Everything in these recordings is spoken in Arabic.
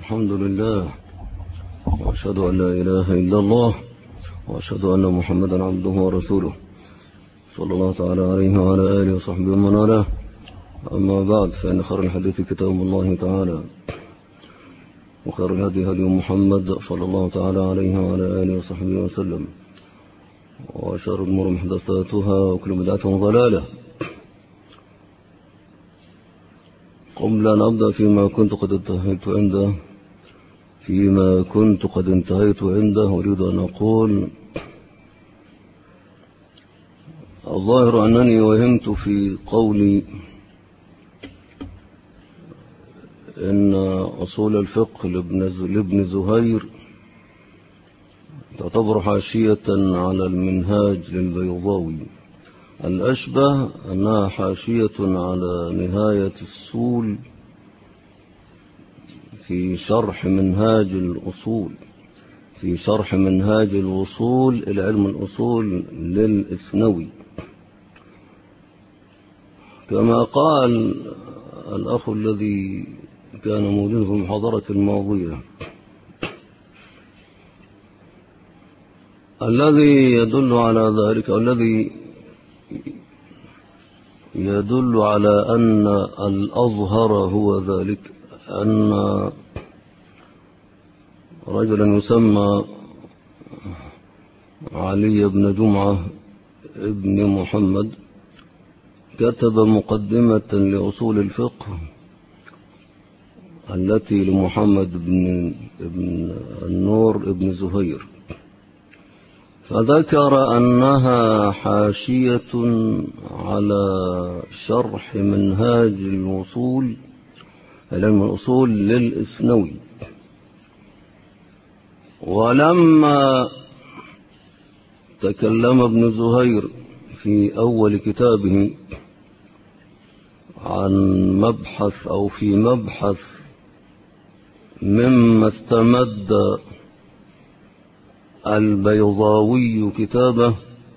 الحمد لله، وأشهد أن لا إله إلا الله، وأشهد أن محمدا عبده ورسوله صلى الله تعالى عليه وعلى آله وصحبه ومن والاه. أما بعد، فإن خير الحديث كتاب الله تعالى، وخير الهدي هدي محمد صلى الله تعالى عليه وعلى آله وصحبه وسلم، وشر الأمور محدثاتها، وكل بدعة ضلالة. قبل أن أبدأ فيما كنت قد انتهيت عنده أريد أن أقول: الظاهر أنني وهمت في قولي إن أصول الفقه لابن زهير تعتبر حاشية على المنهاج للبيضاوي. الأشبه أنها حاشية على نهاية السول في شرح منهاج الوصول إلى علم الأصول للإسنوي، كما قال الأخ الذي كان موجود في المحاضرة الماضية، الذي يدل على ذلك، الذي يدل على أن الأظهر هو ذلك، أن رجلا يسمى علي بن جمعة ابن محمد كتب مقدمة لأصول الفقه التي لمحمد بن النور ابن زهير، فذكر أنها حاشية على شرح منهاج الوصول علم الأصول للإسنوي. ولما تكلم ابن زهير في أول كتابه عن مبحث مما استمد البيضاوي كتابه،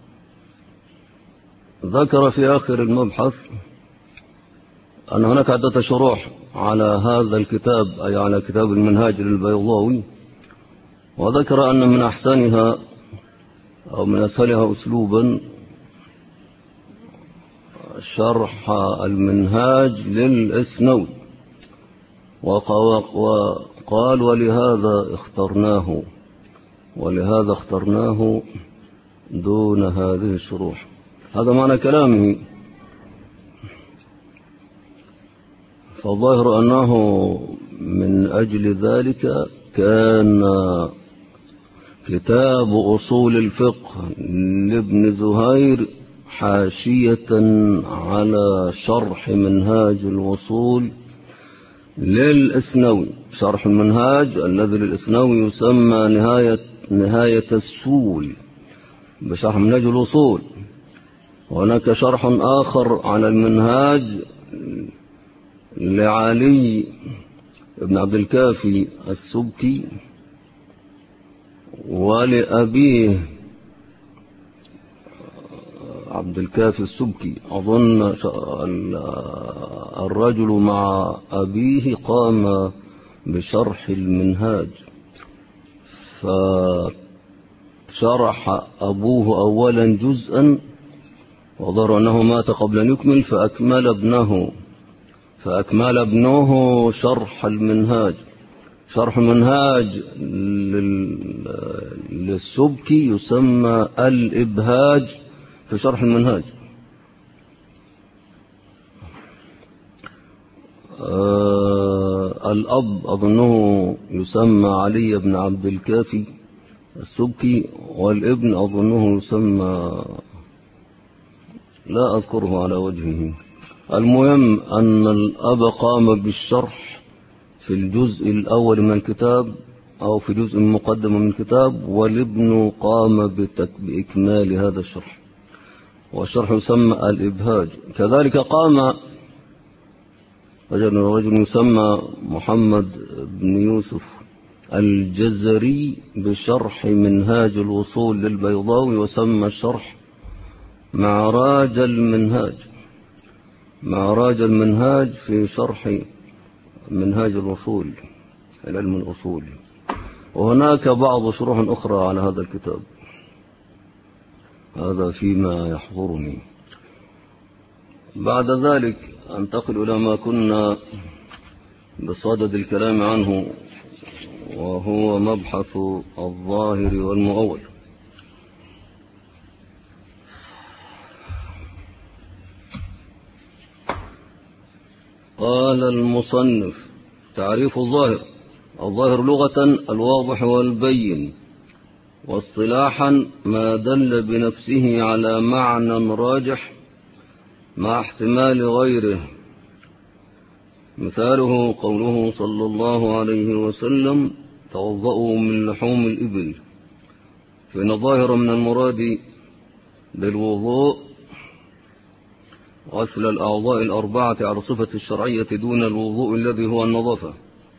ذكر في آخر المبحث أن هناك عدة شروح على هذا الكتاب، أي على كتاب المنهاج للبيضاوي، وذكر أن من أحسنها أو من أسهلها أسلوبا شرح المنهاج للإسنوي، وقال ولهذا اخترناه دون هذه الشروح. هذا معنى كلامه. فالظاهر أنه من أجل ذلك كان كتاب أصول الفقه لابن زهير حاشية على شرح منهاج الوصول للإسنوي. شرح المنهاج الذي للإسنوي يسمى نهاية السول بشرح منهاج الوصول. وهناك شرح آخر على المنهاج لعلي بن عبد الكافي السبكي، ولأبيه عبد الكافي السبكي. أظن الرجل مع أبيه قام بشرح المنهاج، فشرح أبوه أولا جزءا، وظهر أنه مات قبل أن يكمل، فأكمل ابنه شرح المنهاج. شرح المنهاج للسبكي يسمى الإبهاج في شرح المنهاج. الأب أظنه يسمى علي بن عبد الكافي السبكي، والابن أظنه يسمى لا أذكره على وجهه. المهم أن الأب قام بالشرح في الجزء الأول من الكتاب أو في جزء مقدم من الكتاب، والابن قام بإكمال هذا الشرح، والشرح يسمى الإبهاج. كذلك قام رجل يسمى محمد بن يوسف الجزري بشرح منهاج الوصول للبيضاوي، وسمى الشرح معراج المنهاج في شرح منهاج الوصول. العلم الأصول. وهناك بعض شروح أخرى على هذا الكتاب، هذا فيما يحضرني. بعد ذلك أنتقل إلى ما كنا بصدد الكلام عنه، وهو مبحث الظاهر والمؤول. قال المصنف: تعريف الظاهر: الظاهر لغة الواضح والبين، واصطلاحا ما دل بنفسه على معنى راجح مع احتمال غيره. مثاله قوله صلى الله عليه وسلم: توضؤوا من لحوم الإبل، فإن الظاهر من المراد بالوضوء غسل الأعضاء الأربعة على صفة الشرعية دون الوضوء الذي هو النظافة.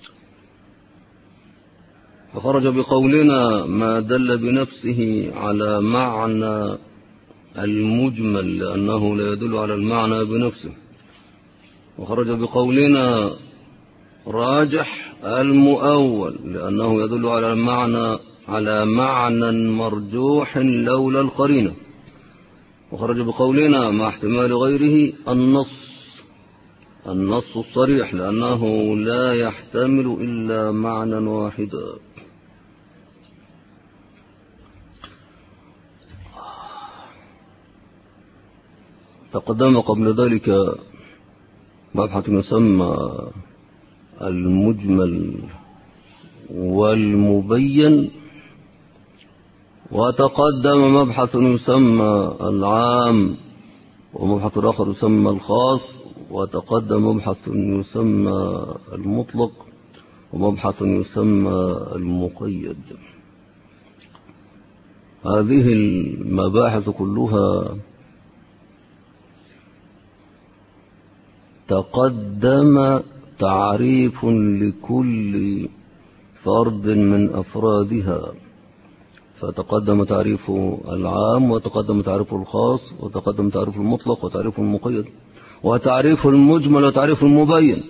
فخرج بقولنا ما دل بنفسه على معنى المجمل لأنه لا يدل على المعنى بنفسه. وخرج بقولنا راجح المؤول لأنه يدل على معنى مرجوح لولا القرينة. وخرج بقولنا مع احتمال غيره النص الصريح لأنه لا يحتمل إلا معنى واحدا. تقدم قبل ذلك مبحث يسمى المجمل والمبين، وتقدم مبحث يسمى العام، ومبحث آخر يسمى الخاص، وتقدم مبحث يسمى المطلق، ومبحث يسمى المقيد. هذه المباحث كلها تقدم تعريف لكل فرد من أفرادها، فتقدم تعريف العام، وتقدم تعريف الخاص، وتقدم تعريف المطلق، وتعريف المقيد، وتعريف المجمل، وتعريف المبين.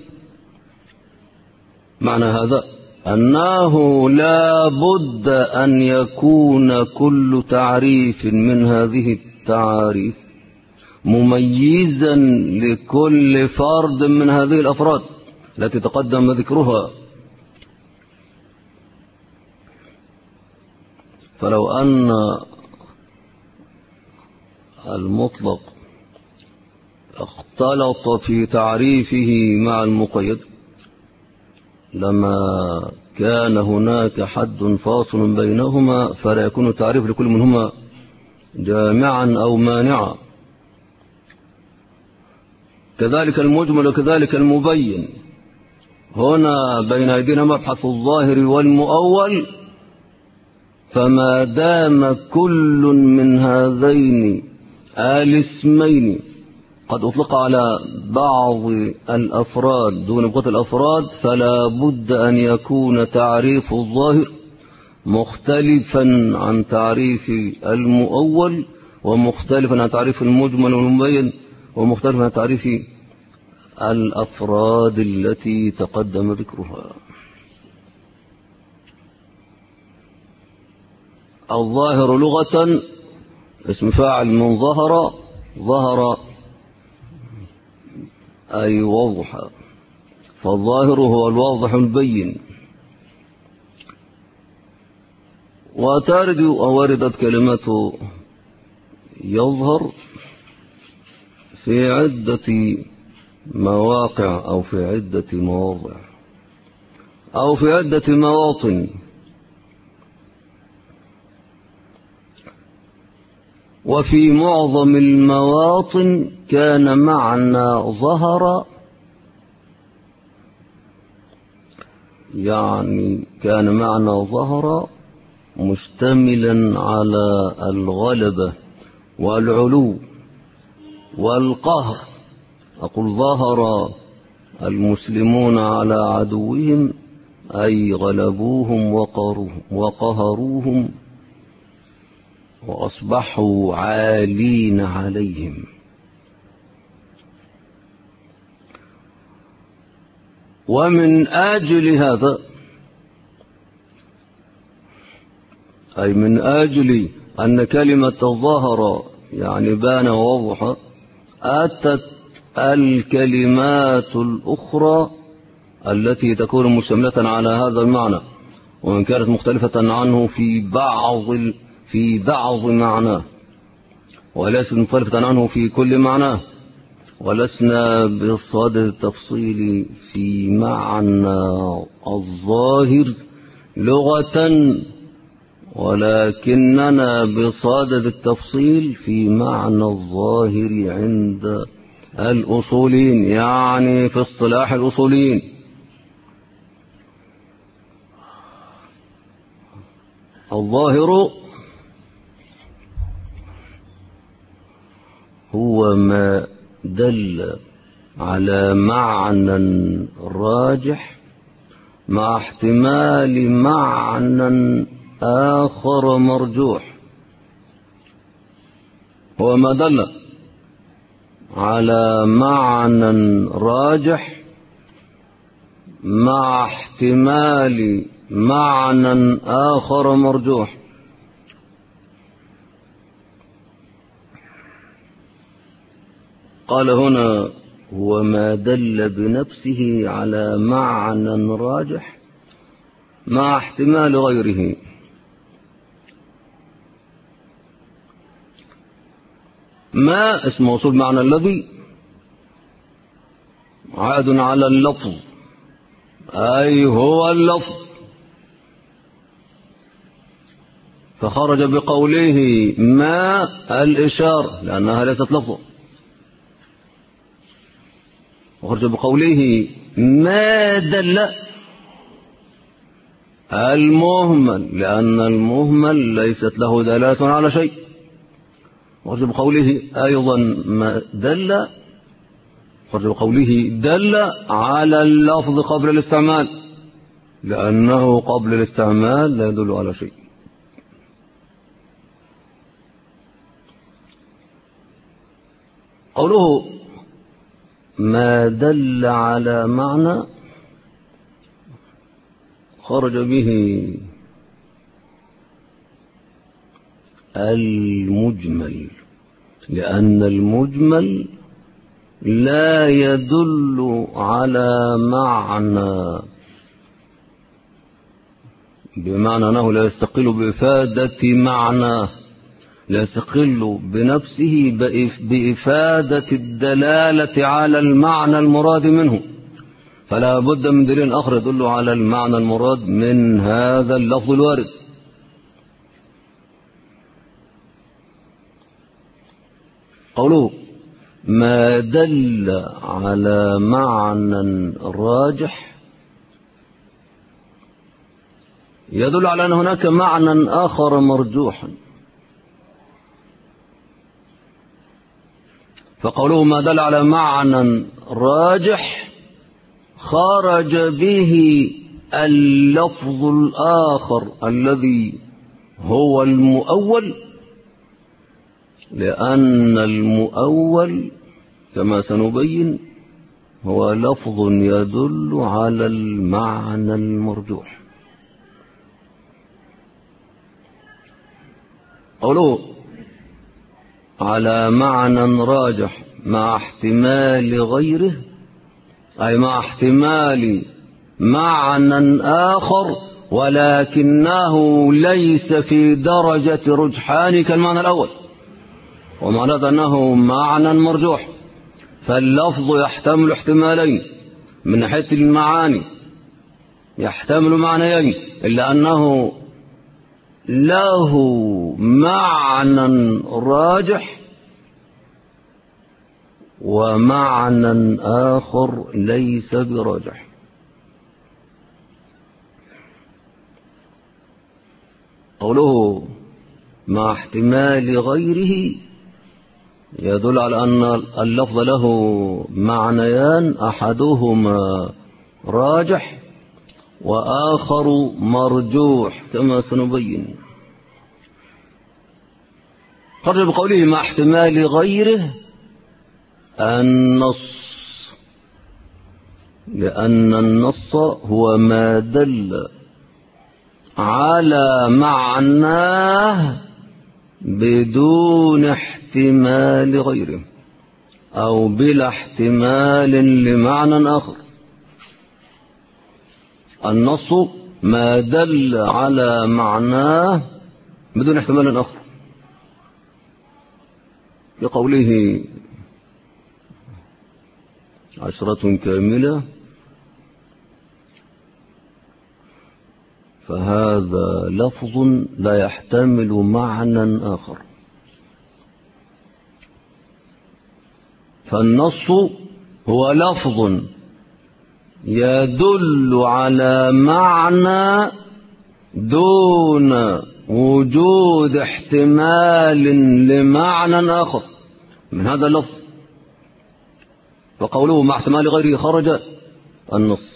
معنى هذا أنه لا بد أن يكون كل تعريف من هذه التعاريف مميزا لكل فرد من هذه الأفراد التي تقدم ذكرها. فلو أن المطلق اختلط في تعريفه مع المقيد لما كان هناك حد فاصل بينهما، فلا يكون التعريف لكل منهما جامعا أو مانعا. كذلك المجمل وكذلك المبين. هنا بين أيدينا مبحث الظاهر والمؤول، فما دام كل من هذين الاسمين قد أطلق على بعض الأفراد دون بقية الأفراد، فلا بد أن يكون تعريف الظاهر مختلفا عن تعريف المؤول، ومختلفا عن تعريف المجمل والمبين، ومختلفا عن تعريف الأفراد التي تقدم ذكرها. الظاهر لغة اسم فاعل من ظهر، ظهر أي وضح، فالظاهر هو الواضح البين. وردت كلمة يظهر في عدة مواقع أو في عدة مواضع أو في عدة مواطن. وفي معظم المواطن كان معنى ظهر كان معنى ظهر مشتملا على الغلبة والعلو والقهر. أقول ظهر المسلمون على عدوهم أي غلبوهم وقهروهم وأصبحوا عالين عليهم. ومن أجل هذا أي من أجل أن كلمة ظهر يعني بان ووضح، أتت الكلمات الأخرى التي تكون مشتملة على هذا المعنى، وإن كانت مختلفة عنه في بعض معناه، وليست مختلفة عنه في كل معناه. ولسنا بصدد التفصيل في معنى الظاهر لغة، ولكننا بصدد التفصيل في معنى الظاهر عند الأصولين، يعني في اصطلاح الأصولين. الظاهر هو ما دل على معنى راجح مع احتمال معنى آخر مرجوح. هو ما دل على معنى راجح مع احتمال معنى آخر مرجوح. قال هنا هو ما دل بنفسه على معنى راجح مع احتمال غيره. ما اسم موصول معنى الذي عاد على اللفظ، أي هو اللفظ، فخرج بقوله ما الإشارة لأنها ليست لفظا، وخرج بقوله ما دل المهمل لأن المهمل ليست له دلالة على شيء، وخرج بقوله أيضا ما دل، خرج بقوله دل على اللفظ قبل الاستعمال لأنه قبل الاستعمال لا يدل على شيء. قوله ما دل على معنى خرج به المجمل، لأن المجمل لا يدل على معنى، بمعنى أنه لا يستقل بإفادة معنى، لا يستقل بنفسه بإفادة الدلالة على المعنى المراد منه، فلا بد من دليل آخر يدل على المعنى المراد من هذا اللفظ الوارد. قوله ما دل على معنى راجح يدل على أن هناك معنى آخر مرجوح. فقوله ما دل على معنى راجح خرج به اللفظ الآخر الذي هو المؤول، لأن المؤول كما سنبين هو لفظ يدل على المعنى المرجوح. قوله على معنى راجح مع احتمال غيره، أي مع احتمال معنى آخر ولكنه ليس في درجة رجحان كالمعنى الأول، ومعنى أنه معنى مرجوح، فاللفظ يحتمل احتمالين من ناحية المعاني، يحتمل معنيين، إلا أنه له معنى راجح ومعنى آخر ليس براجح. قوله مع احتمال غيره يدل على أن اللفظ له معنيان، أحدهما راجح وآخر مرجوح كما سنبين. خرج بقوله مع احتمال غيره النص، لأن النص هو ما دل على معناه بدون احتمال غيره أو بلا احتمال لمعنى آخر. النص ما دل على معناه بدون احتمال آخر، لقوله 10 كاملة، فهذا لفظ لا يحتمل معنى آخر. فالنص هو لفظ يدل على معنى دون وجود احتمال لمعنى آخر من هذا اللفظ. وقوله مع احتمال غيره خرج النص.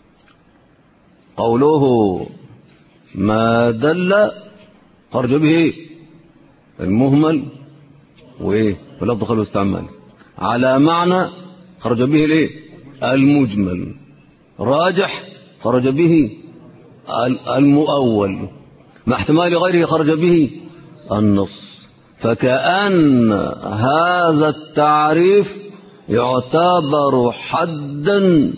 قوله ما دل خرج به المهمل ولفظ خلو استعمال على معنى خرج به المجمل. راجح خرج به المؤول. مع احتمال غيره خرج به النص. فكأن هذا التعريف يعتبر حدا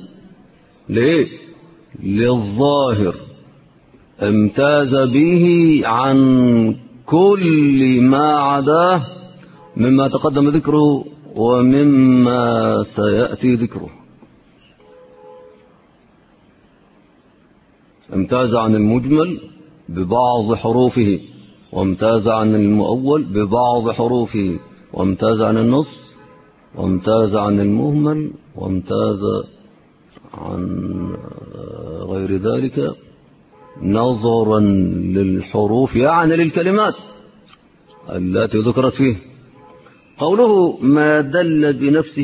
للظاهر امتاز به عن كل ما عداه مما تقدم ذكره ومما سيأتي ذكره. امتاز عن المجمل ببعض حروفه، وامتاز عن المؤول ببعض حروفه، وامتاز عن النص، وامتاز عن المهمل، وامتاز عن غير ذلك نظرا للحروف يعني للكلمات التي ذكرت فيه. قوله ما دل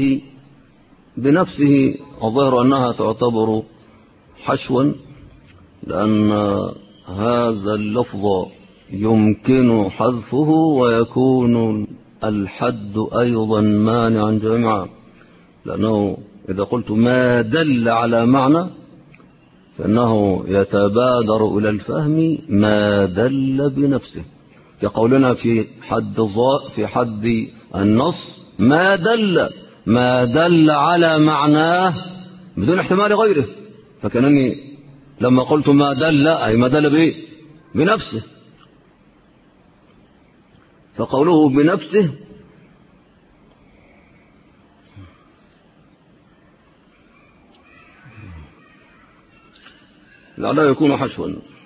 بنفسه الظاهر أنها تعتبر حشوا، لأن هذا اللفظ يمكن حذفه ويكون الحد أيضا مانعا جامعا، لأنه إذا قلت ما دل على معنى فإنه يتبادر إلى الفهم ما دل بنفسه، كقولنا في حد النص ما دل على معناه بدون احتمال غيره. فكأنني لما قلت ما دل أي ما دل بنفسه. فقوله بنفسه لعله يكون حشوا،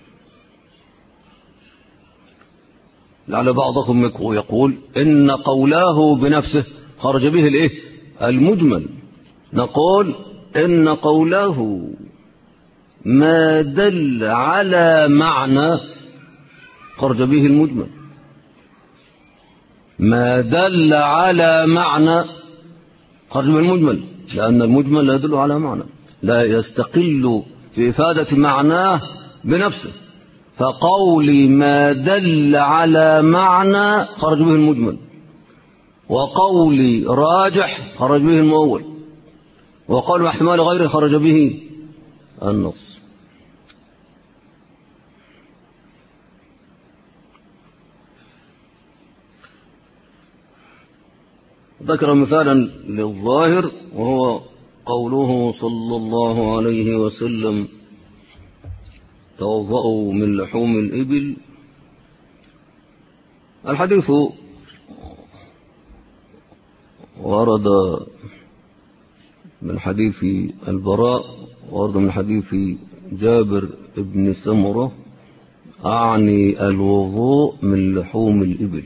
لعل بعضكم يقول إن قوله بنفسه خرج به المجمل. نقول إن قوله ما دل على معنى خرج به المجمل. ما دل على معنى خرج به المجمل، لأن المجمل لا يدل على معنى، لا يستقل في إفادة معناه بنفسه. فقولي ما دل على معنى خرج به المجمل، وقولي راجح خرج به المؤول، وقول احتمال غيره خرج به النص. ذكر مثالا للظاهر وهو قوله صلى الله عليه وسلم توضأوا من لحوم الإبل. الحديث ورد من حديث البراء، ورد من حديث جابر بن سمرة، أعني الوضوء من لحوم الإبل.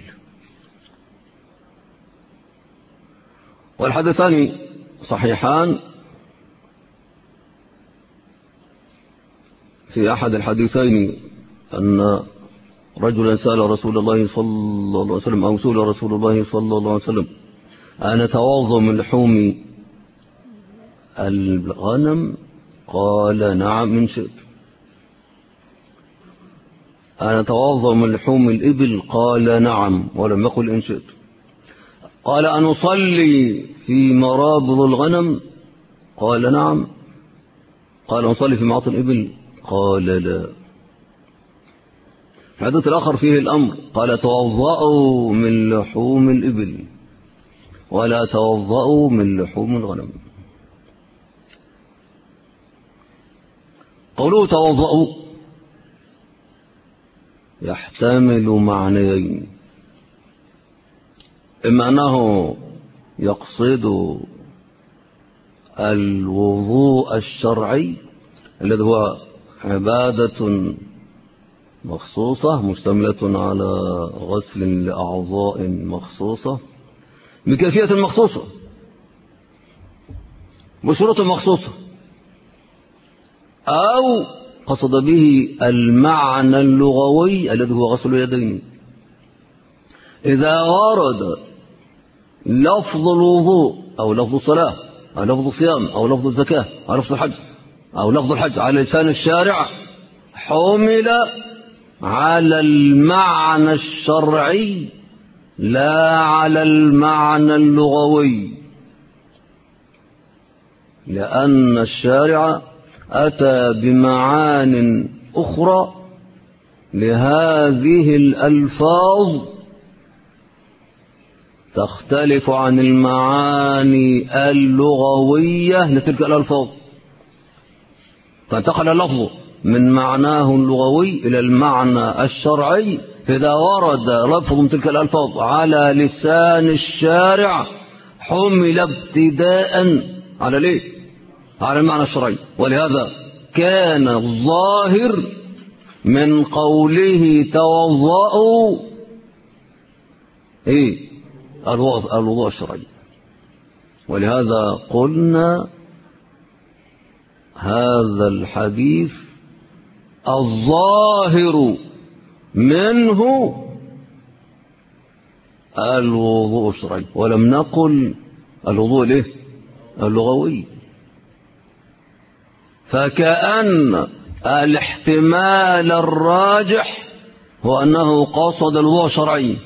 والحديثان صحيحان. في أحد الحديثين أن رجلا سأل رسول الله صلى الله عليه وسلم، أو سئل رسول الله صلى الله عليه وسلم أنا أتوضأ من لحوم الغنم؟ قال نعم إن شئت. أنا أتوضأ من لحوم الإبل؟ قال نعم ولم يقل إن شئت. قال أن أصلي في مرابض الغنم؟ قال نعم. قال أصلي في معاطي الإبل؟ قال لا. الحديث الآخر فيه الأمر، قال توضأوا من لحوم الإبل ولا توضأوا من لحوم الغنم. قوله توضأوا يحتمل معنيين، إما أنه يقصد الوضوء الشرعي الذي هو عبادة مخصوصة مشتملة على غسل لأعضاء مخصوصة بكيفية مخصوصة بشروط مخصوصة، أو قصد به المعنى اللغوي الذي هو غسل اليدين. إذا ورد لفظ الوضوء أو لفظ الصلاة أو لفظ الصيام أو لفظ الزكاة أو لفظ الحج أو لفظ الحج على لسان الشارع حمل على المعنى الشرعي لا على المعنى اللغوي، لأن الشارع أتى بمعان أخرى لهذه الألفاظ تختلف عن المعاني اللغوية لتلك الألفاظ، فانتقل اللفظ من معناه اللغوي إلى المعنى الشرعي. فإذا ورد لفظ من تلك الألفاظ على لسان الشارع حمل ابتداء على ليه؟ على المعنى الشرعي. ولهذا كان الظاهر من قوله توضأوا الوضوء الشرعي. ولهذا قلنا هذا الحديث الظاهر منه الوضوء الشرعي، ولم نقل الوضوء اللغوي. فكأن الاحتمال الراجح هو أنه قصد الوضوء الشرعي،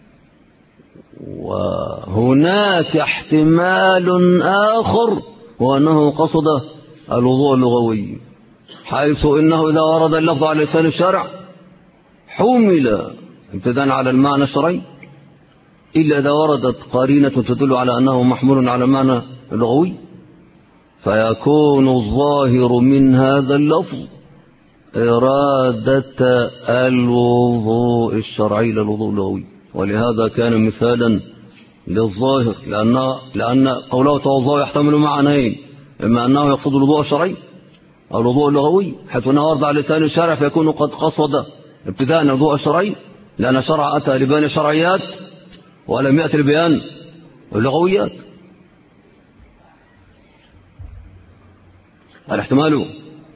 وهناك احتمال آخر هو أنه قصد الوضوء اللغوي، حيث إنه إذا ورد اللفظ على لسان الشارع حمل ابتداء على المعنى الشرعي، إلا إذا وردت قرينة تدل على أنه محمول على المعنى اللغوي، فيكون الظاهر من هذا اللفظ إرادة الوضوء الشرعي للوضوء اللغوي. ولهذا كان مثالا للظاهر، لأن قوله توضأ يحتمل معنيين، إما أنه يقصد الوضوء الشرعي أو الوضوء اللغوي، حيث أنه ورد على لسان الشارع فيكون قد قصد ابتداء الوضوء الشرعي، لأن الشرع أتى لبيان الشرعيات ولم يأتي لبيان اللغويات. الاحتمال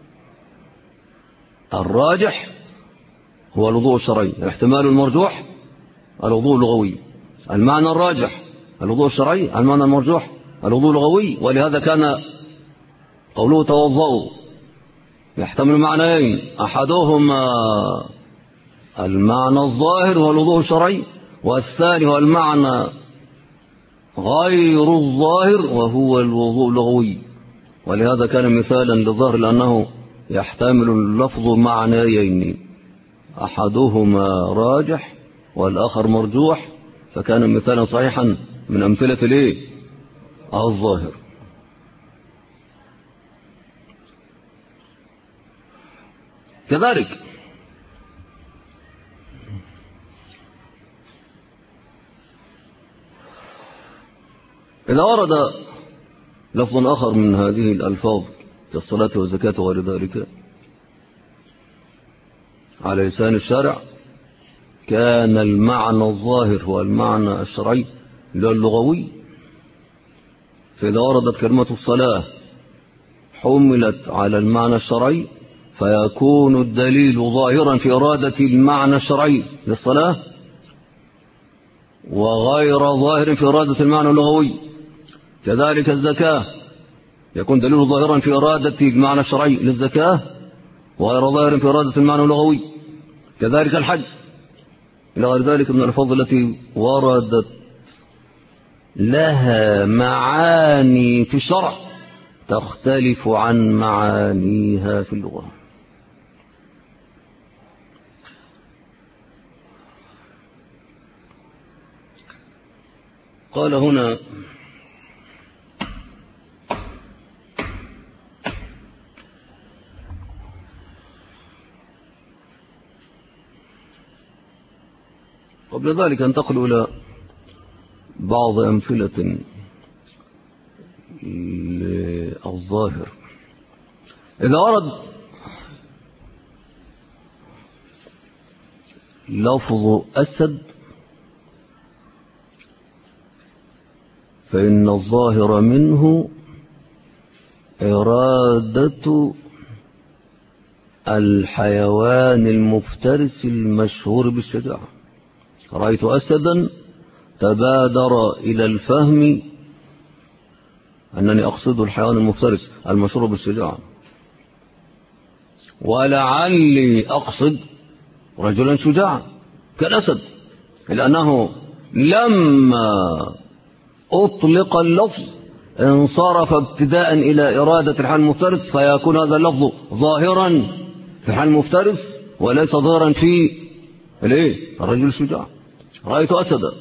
الراجح هو الوضوء الشرعي، الاحتمال المرجوح الوضوء اللغوي. المعنى الراجح الوضوء الشرعي، المعنى المرجوح الوضوء اللغوي. ولهذا كان قوله توضأوا يحتمل معنيين، أحدهما المعنى الظاهر هو الوضوء الشرعي، والثاني هو المعنى غير الظاهر وهو الوضوء اللغوي. ولهذا كان مثالا للظاهر، لأنه يحتمل اللفظ معنيين، أحدهما راجح والآخر مرجوح، فكان مثالا صحيحا من أمثلة الظاهر. كذلك إذا ورد لفظ آخر من هذه الألفاظ كالصلاة والزكاة وغير ذلك على لسان الشارع، كان المعنى الظاهر هو المعنى الشرعي اللغوي. فإذا وردت كلمة الصلاة حملت على المعنى الشرعي، فيكون الدليل ظاهرا في إرادة المعنى الشرعي للصلاة، وغير ظاهر في إرادة المعنى اللغوي. كذلك الزكاة يكون دليل ظاهرا في إرادة المعنى الشرعي للزكاة، وغير ظاهر في إرادة المعنى اللغوي. كذلك الحج، إلى غير ذلك من الألفاظ التي وردت لها معاني في الشرع تختلف عن معانيها في اللغة. قال هنا قبل ذلك انتقل إلى بعض أمثلة للظاهر. إذا ورد لفظ أسد فإن الظاهر منه إرادة الحيوان المفترس المشهور بالشجاعة. رأيت أسدا تبادر إلى الفهم أنني أقصد الحيوان المفترس المشهور بالشجاعة، ولعلي أقصد رجلا شجاعا كالأسد، لأنه لما أطلق اللفظ انصرف ابتداء إلى إرادة الحيوان المفترس، فيكون هذا اللفظ ظاهرا في الحيوان المفترس وليس ظاهرا في الرجل الشجاع. رأيت أسدا.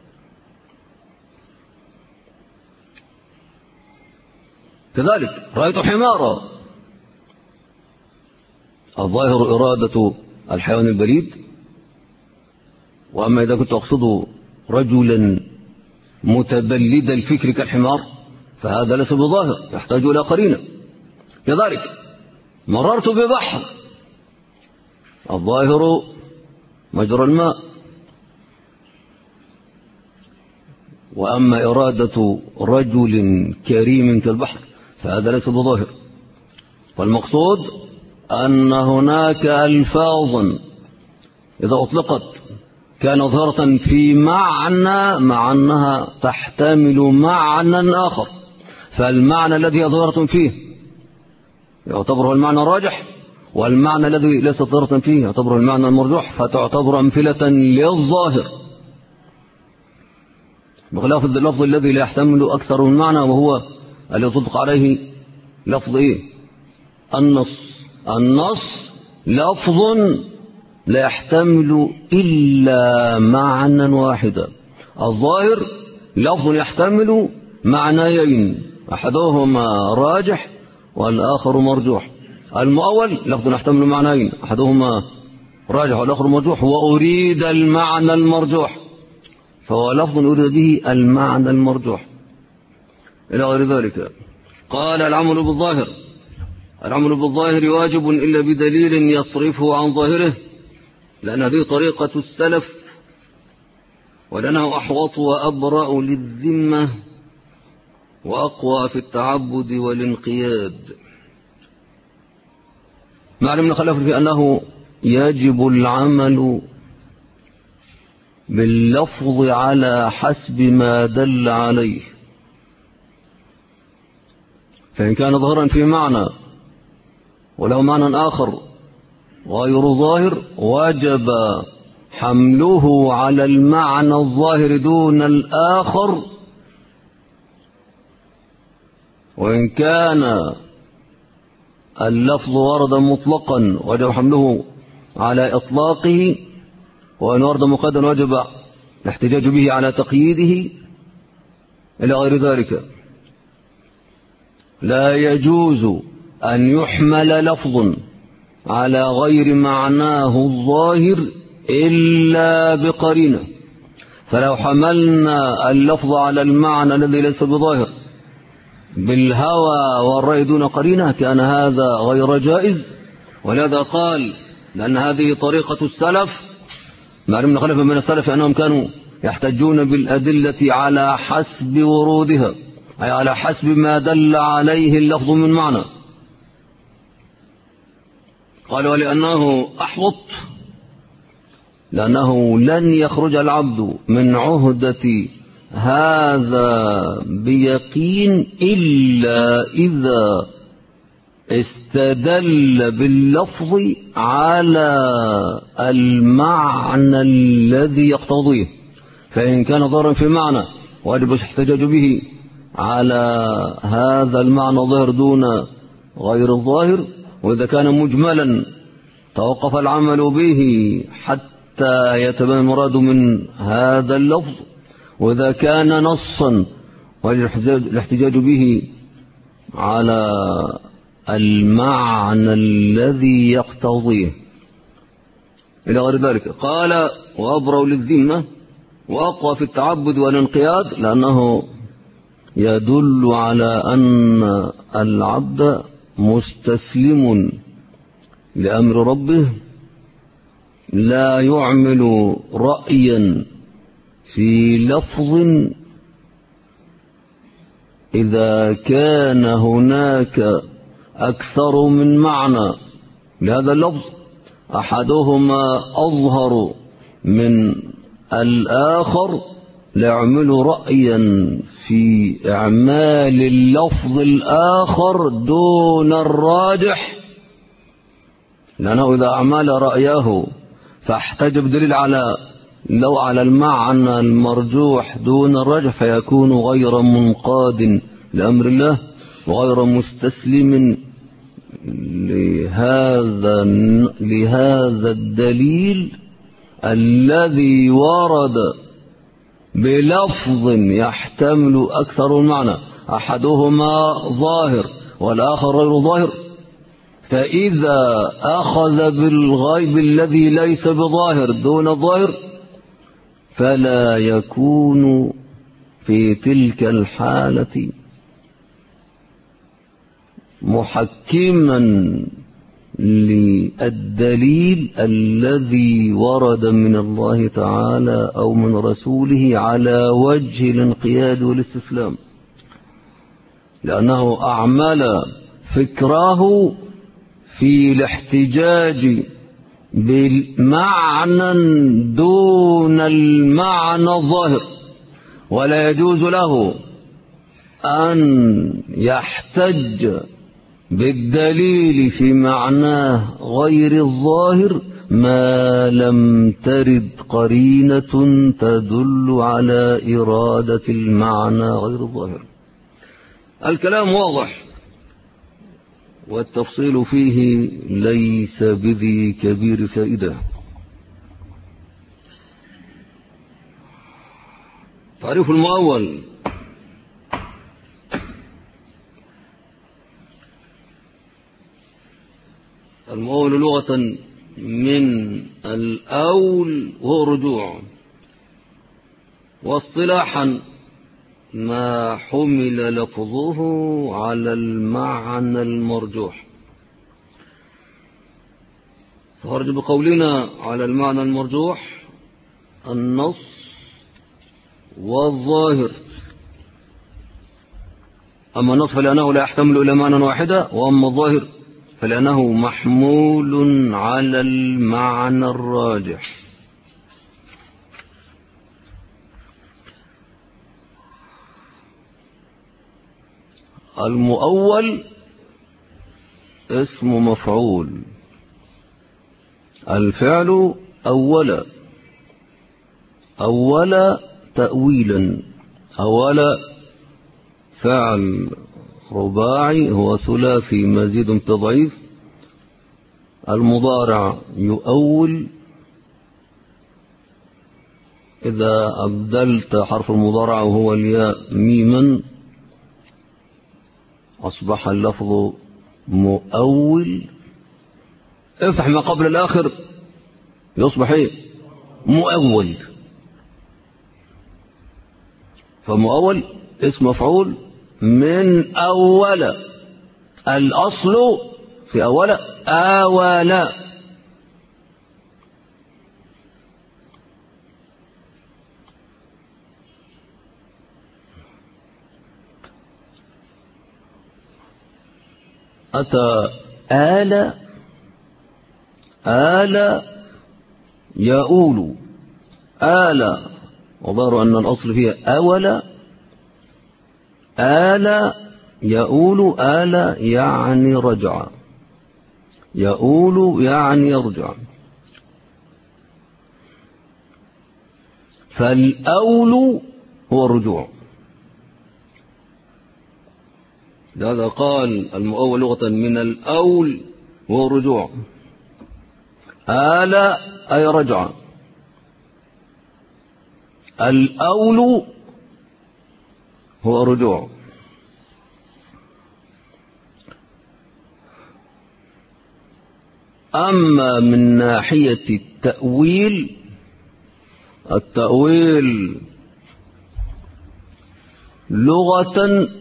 كذلك رأيت حمارا، الظاهر إرادة الحيوان البريد، وأما إذا كنت أقصد رجلا متبلد الفكر كالحمار فهذا ليس بظاهر، يحتاج إلى قرينة. كذلك مررت ببحر، الظاهر مجرى الماء، وأما إرادة رجل كريم كالبحر فهذا ليس بظاهر. فالمقصود أن هناك ألفاظا إذا أطلقت كان ظاهرة في معنى مع أنها تحتمل معنى آخر، فالمعنى الذي ظاهرة فيه يعتبره المعنى الراجح، والمعنى الذي ليس ظاهرة فيه يعتبره المعنى المرجوح، فتعتبر أمثلة للظاهر، بخلاف اللفظ الذي لا يحتمل أكثر من معنى، وهو الذي يطلق عليه لفظ النص لفظ لا يحتمل إلا معنى واحدا. الظاهر لفظ يحتمل معنيين، أحدهما راجح والآخر مرجوح. المؤول لفظ يحتمل معنيين، أحدهما راجح والآخر مرجوح، وأريد المعنى المرجوح، فهو لفظ يريد به المعنى المرجوح إلى غير ذلك. قال العمل بالظاهر واجب إلا بدليل يصرفه عن ظاهره، لأن هذه طريقة السلف، ولأنه أحوط وأبرأ للذمة وأقوى في التعبد والانقياد. معلوم من خلاف في أنه يجب العمل باللفظ على حسب ما دل عليه، فإن كان ظاهرا في معنى وله معنى آخر غير ظاهر وجب حمله على المعنى الظاهر دون الآخر، وإن كان اللفظ ورد مطلقا وجب حمله على إطلاقه، وإن ورد مقيدا وجب الاحتجاج به على تقييده إلى غير ذلك. لا يجوز أن يحمل لفظ على غير معناه الظاهر إلا بقرينة، فلو حملنا اللفظ على المعنى الذي ليس بظاهر بالهوى والرأي دون قرينة كان هذا غير جائز. ولهذا قال لأن هذه طريقة السلف، معلوم من خلف من السلف أنهم كانوا يحتجون بالأدلة على حسب ورودها، أي على حسب ما دل عليه اللفظ من معنى. قالوا ولأنه أحوط، لأنه لن يخرج العبد من عهدة هذا بيقين إلا إذا استدل باللفظ على المعنى الذي يقتضيه، فإن كان ضرا في معنى واجب الاحتجاج به على هذا المعنى الظاهر دون غير الظاهر، وإذا كان مجملا توقف العمل به حتى يتبين المراد من هذا اللفظ، وإذا كان نصا والاحتجاج به على المعنى الذي يقتضيه إلى غير ذلك. قال وأبرأ للذمة وأقوى في التعبد والانقياد، لأنه يدل على أن العبد مستسلم لأمر ربه، لا يعمل رأيا في لفظ إذا كان هناك أكثر من معنى لهذا اللفظ أحدهما أظهر من الآخر، لا يعمل رأيا في إعمال اللفظ الآخر دون الراجح، لأنه إذا أعمل رأيه فاحتج بدليل على المعنى المرجوح دون الراجح، فيكون غير منقاد لأمر الله وغير مستسلم لهذا الدليل الذي ورد بلفظ يحتمل أكثر المعنى، أحدهما ظاهر والآخر غير ظاهر. فإذا أخذ بالغيب الذي ليس بظاهر دون الظاهر فلا يكون في تلك الحالة محكما للدليل الذي ورد من الله تعالى أو من رسوله على وجه الانقياد والاستسلام، لأنه أعمل فكره في الاحتجاج بالمعنى دون المعنى الظاهر، ولا يجوز له أن يحتج بالدليل في معناه غير الظاهر ما لم ترد قرينة تدل على إرادة المعنى غير الظاهر. الكلام واضح والتفصيل فيه ليس بذي كبير فائدة. تعريف المؤول: المؤول لغة من الأول وهو رجوع، واصطلاحا ما حمل لفظه على المعنى المرجوح. فخرج بقولنا على المعنى المرجوح النص والظاهر. أما النص فلأنه لا يحتمل إلى معنى واحدة، وأما الظاهر فلأنه محمول على المعنى الراجح. المؤول اسم مفعول، الفعل أول تأويلا، أول فعل رباعي هو ثلاثي مزيد تضعيف. المضارع يؤول إذا أبدلت حرف المضارع وهو الياء ميما أصبح اللفظ مؤول. افتح ما قبل الآخر يصبح ايه؟ مؤول. فمؤول اسم مفعول من أول، الأصل في أول آولا. أتى آل يؤول، وظهر أن الأصل فيها أول. يؤول، يعني رجع، يؤول يعني يرجع. فالأول هو الرجوع. لهذا قال المؤول لغة من الأول هو الرجوع. أي رجع. الأول هو الرجوع. أما من ناحية التأويل لغة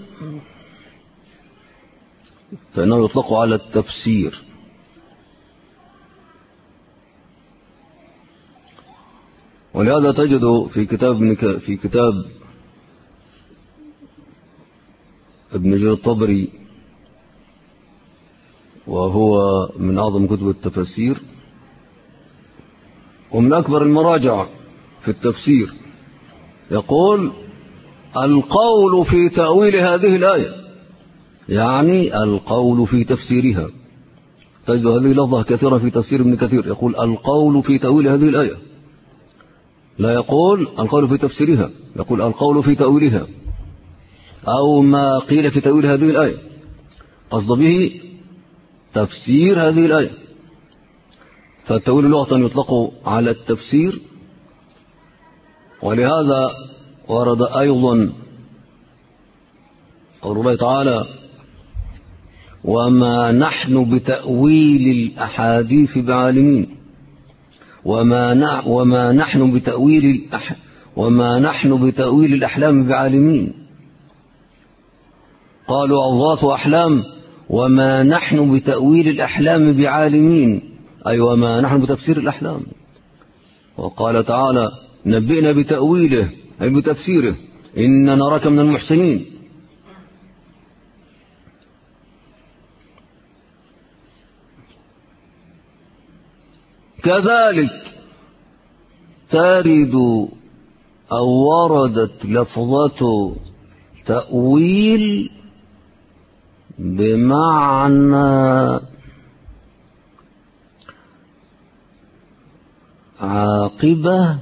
فإنه يطلق على التفسير، ولهذا تجد في كتاب ابن جرير الطبري، وهو من أعظم كتب التفسير ومن أكبر المراجع في التفسير، يقول القول في تأويل هذه الآية، يعني القول في تفسيرها. تجد هذه لفظة كثيرة في تفسير ابن كثير، يقول القول في تأويل هذه الآية، لا يقول القول في تفسيرها، يقول القول في تأويلها أو ما قيل في تأويل هذه الآية، قصد به تفسير هذه الآية. فالتأويل لغة يطلق على التفسير، ولهذا ورد أيضا قول الله تعالى وما نحن بتأويل الأحاديث بعالمين، وما نحن بتأويل الأحلام بعالمين. قالوا أضغاث أحلام وما نحن بتأويل الأحلام بعالمين، أي وما نحن بتفسير الأحلام. وقال تعالى نبئنا بتأويله أي بتفسيره إن نراك من المحسنين. كذلك ترد أو وردت لفظة تأويل بمعنى عاقبة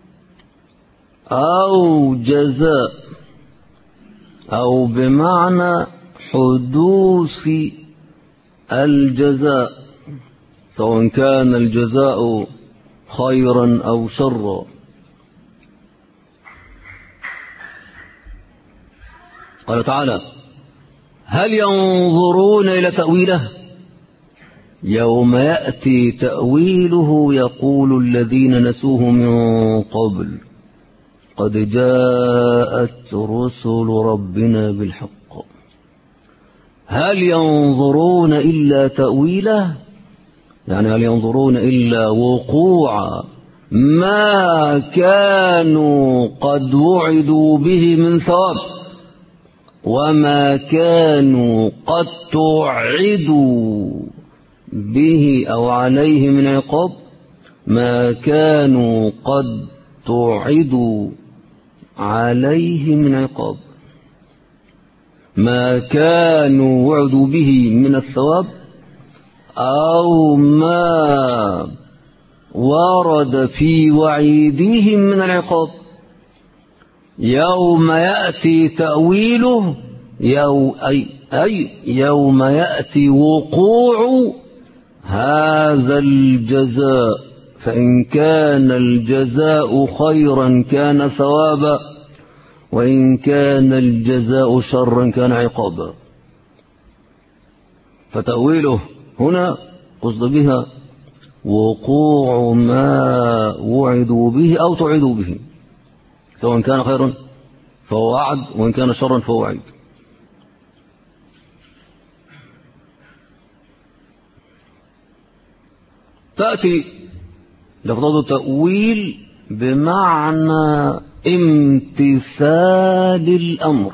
أو جزاء، أو بمعنى حدوث الجزاء، سواء كان الجزاء خيرا أو شرا. قال تعالى هل ينظرون إلى تأويله يوم يأتي تأويله يقول الذين نسوه من قبل قد جاءت رسل ربنا بالحق. هل ينظرون إلا تأويله، يعني هل ينظرون إلا وقوع ما كانوا قد وعدوا به من ثواب وما كانوا قد توعدوا به أو عليه من عقاب، ما كانوا قد توعدوا عليه من عقاب، ما كانوا وعدوا به من الثواب أو ما ورد في وعيدهم من العقاب. يوم يأتي تأويله يوم يأتي وقوع هذا الجزاء، فإن كان الجزاء خيرا كان ثوابا، وإن كان الجزاء شرا كان عقابا. فتأويله هنا قصد بها وقوع ما وعدوا به أو توعدوا به، سواء كان خيرا فهو وعد وإن كان شرا فهو وعيد. تأتي لفظة تأويل بمعنى امتثال الأمر،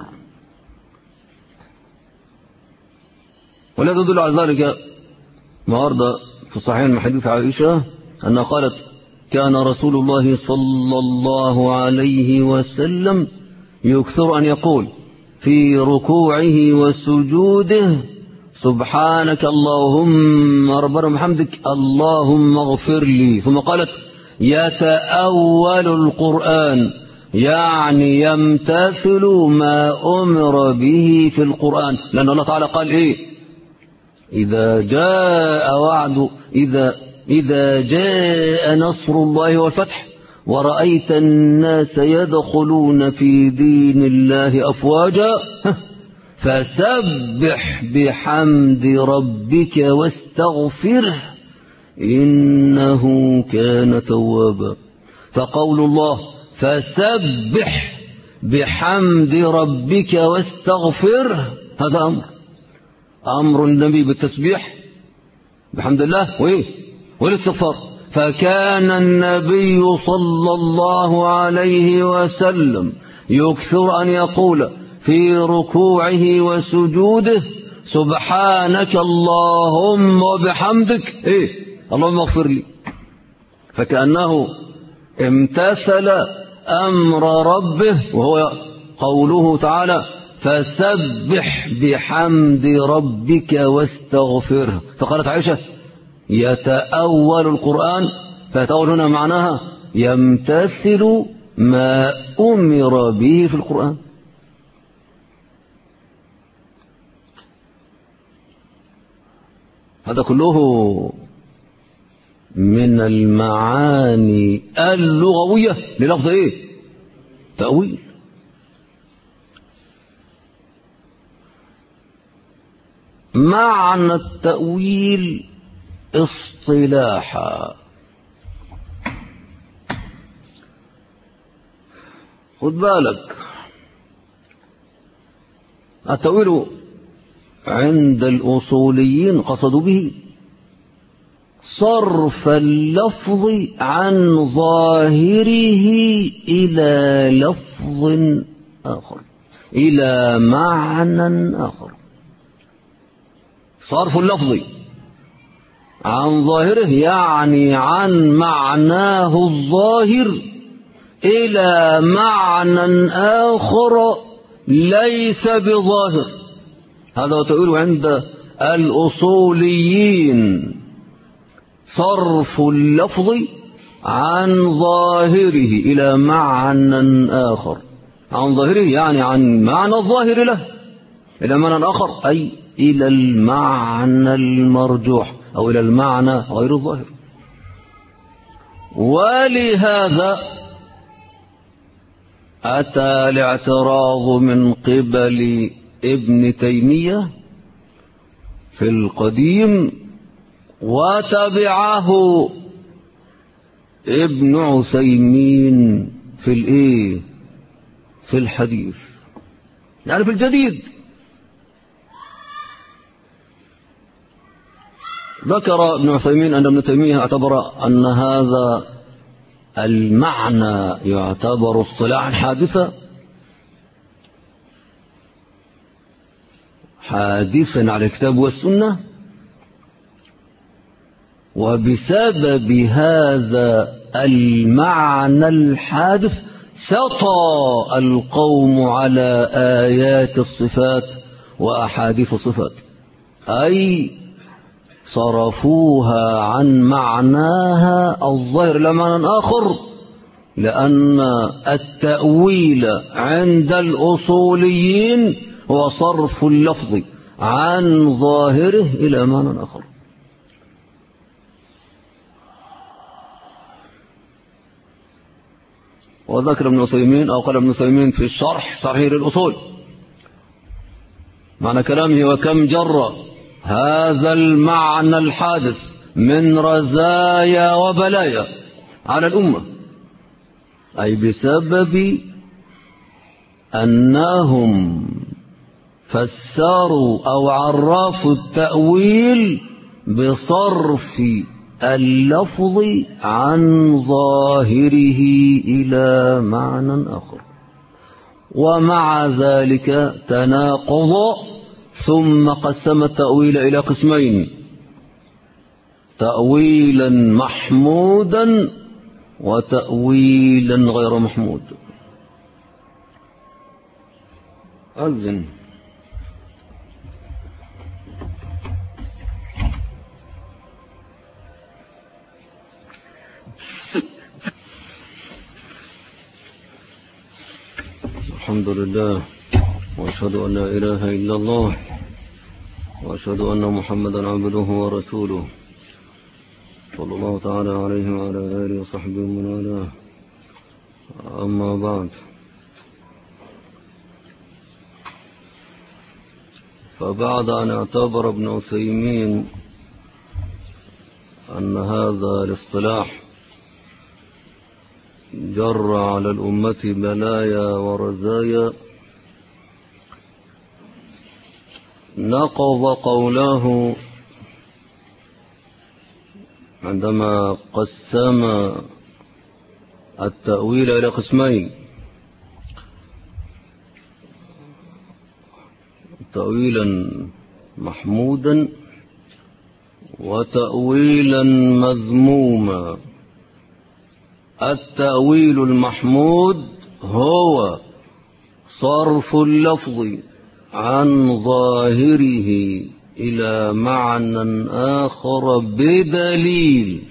ولا تدل على ذلك ما ورد في صحيح من حديث عائشة أنها قالت كان رسول الله صلى الله عليه وسلم يكثر أن يقول في ركوعه وسجوده سبحانك اللهم ربنا وبحمدك اللهم اغفر لي، ثم قالت يتأول القرآن، يعني يمتثل ما أمر به في القرآن، لأن الله تعالى قال إيه إذا جاء نصر الله والفتح ورأيت الناس يدخلون في دين الله أفواجا فسبح بحمد ربك واستغفره إنه كان توابا. فقول الله فسبح بحمد ربك واستغفره هذا أمر النبي بالتسبيح بحمد الله والاستغفار. فكان النبي صلى الله عليه وسلم يكثر أن يقول في ركوعه وسجوده سبحانك اللهم وبحمدك اللهم اغفر لي. فكأنه امتثل أمر ربه وهو قوله تعالى فسبح بحمد ربك واستغفره. فقالت عائشة يتأول القرآن، فيتأول هنا معناها يمتثل ما أمر به في القرآن. هذا كله من المعاني اللغوية للفظ تأويل. معنى التأويل اصطلاحا. خد بالك، التأويل عند الأصوليين قصدوا به صرف اللفظ عن ظاهره إلى لفظ آخر، إلى معنى آخر. صرف اللفظ عن ظاهره يعني عن معناه الظاهر إلى معنى آخر ليس بظاهر. هذا تقول عند الأصوليين صرف اللفظ عن ظاهره إلى معنى آخر. عن ظاهره يعني عن معنى الظاهر له إلى معنى آخر، أي إلى المعنى المرجوح أو إلى المعنى غير الظاهر. ولهذا أتى الاعتراض من قبل ابن تيمية في القديم، وتبعه ابن عثيمين في الحديث، يعني في الجديد. ذكر ابن عثيمين أن ابن تيمية اعتبر أن هذا المعنى يعتبر اصطلاحا حادثا على الكتاب والسنة، وبسبب هذا المعنى الحادث سطى القوم على آيات الصفات وأحاديث الصفات، أي صرفوها عن معناها الظاهر إلى معنى آخر، لأن التأويل عند الأصوليين هو صرف اللفظ عن ظاهره إلى معنى آخر. وذكر ابن عثيمين أو قال ابن عثيمين في الشرح صحيح الأصول معنى كلامه: وكم جر هذا المعنى الحادث من رزايا وبلايا على الأمة، أي بسبب أنهم فسروا أو عرفوا التأويل بصرف اللفظ عن ظاهره إلى معنى آخر. ومع ذلك تناقض، ثم قسم التأويل إلى قسمين: تأويلا محمودا وتأويلا غير محمود. أذن. الحمد لله، وأشهد أن لا إله إلا الله، وأشهد أن محمدا عبده ورسوله، صلى الله تعالى عليه وعلى آله وصحبه ومن والاه. أما بعد، فبعد أن اعتبر ابن عثيمين أن هذا الاصطلاح جر على الأمة بلايا ورزايا، نقض قوله عندما قسم التأويل إلى قسمين: تأويلا محمودا وتأويلا مذموما. التأويل المحمود هو صرف اللفظ عن ظاهره إلى معنى آخر بدليل،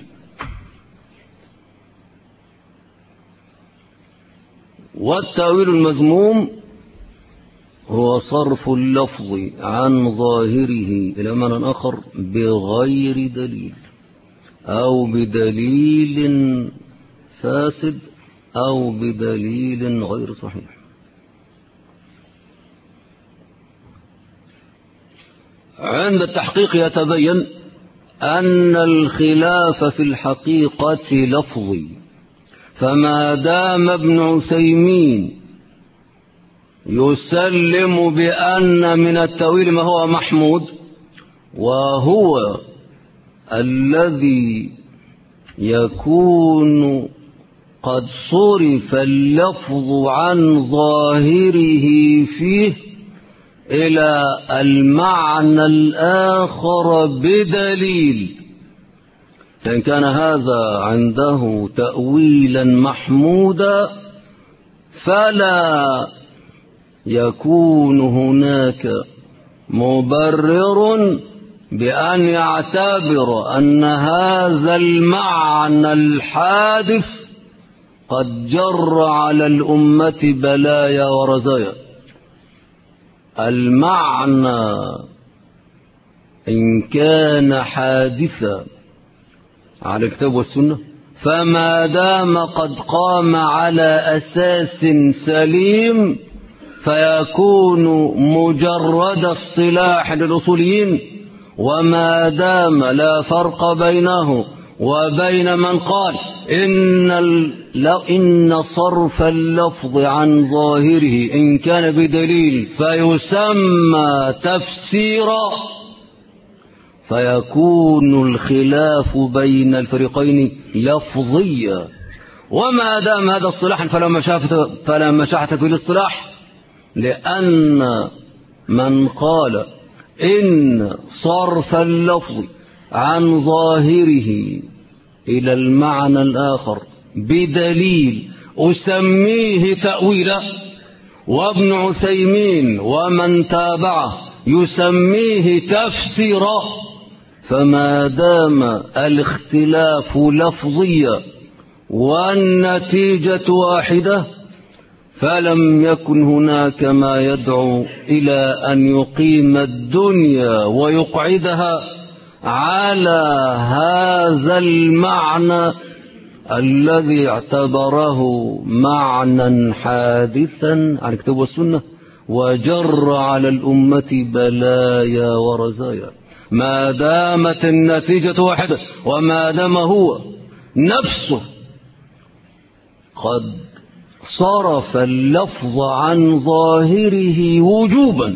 والتأويل المذموم هو صرف اللفظ عن ظاهره إلى معنى آخر بغير دليل، أو بدليل فاسد، أو بدليل غير صحيح. عند التحقيق يتبين أن الخلاف في الحقيقة لفظي، فما دام ابن عثيمين يسلم بأن من التأويل ما هو محمود، وهو الذي يكون قد صرف اللفظ عن ظاهره فيه إلى المعنى الآخر بدليل، فإن كان هذا عنده تأويلا محمودا فلا يكون هناك مبرر بأن يعتبر أن هذا المعنى الحادث قد جر على الأمة بلايا ورزايا. المعنى إن كان حادثا على الكتاب والسنة، فما دام قد قام على أساس سليم فيكون مجرد اصطلاح للأصوليين، وما دام لا فرق بينه وبين من قال إن صرف اللفظ عن ظاهره إن كان بدليل فيسمى تفسيرا، فيكون الخلاف بين الفريقين لفظيا. وما دام هذا اصطلاحا فلا مشاحة في الاصطلاح، لأن من قال إن صرف اللفظ عن ظاهره إلى المعنى الآخر بدليل أسميه تأويلا، وابن عثيمين ومن تابعه يسميه تفسيرا، فما دام الاختلاف لفظيا والنتيجة واحدة فلم يكن هناك ما يدعو إلى أن يقيم الدنيا ويقعدها على هذا المعنى الذي اعتبره معنى حادثا عن الكتاب والسنة وجر على الأمة بلايا ورزايا، ما دامت النتيجة واحدة، وما دام هو نفسه قد صرف اللفظ عن ظاهره وجوبا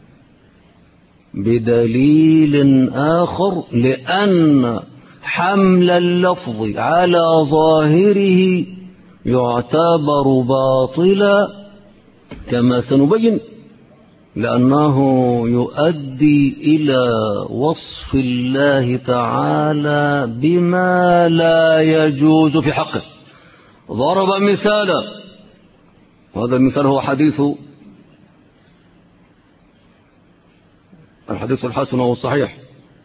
بدليل آخر، لأن حمل اللفظ على ظاهره يعتبر باطلا كما سنبين، لأنه يؤدي إلى وصف الله تعالى بما لا يجوز في حقه. ضرب مثالا، وهذا المثال هو الحديث الحسن والصحيح،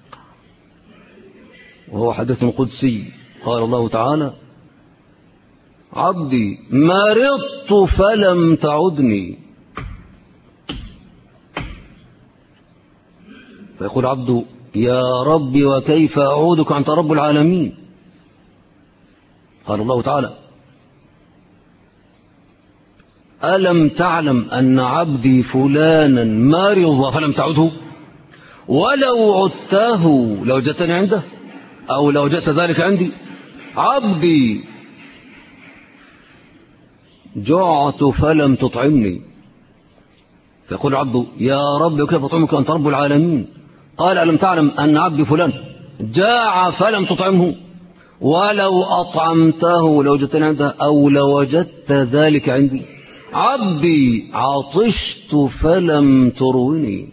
وهو حديث قدسي. قال الله تعالى: عبدي مرضت فلم تعدني. فيقول عبد: يا ربي وكيف أعودك أنت رب العالمين؟ قال الله تعالى: ألم تعلم أن عبدي فلانا مرض فلم تعده، ولو عدته لوجدتني عنده، أو لوجدت ذلك عندي. عبدي جعت فلم تطعمني، فيقول العبد يا رب كيف أطعمك وأنت رب العالمين؟ قال ألم تعلم أن عبدي فلان جاع فلم تطعمه، ولو أطعمته لوجدتني عنده، أو لوجدت ذلك عندي. عبدي عطشت فلم ترويني،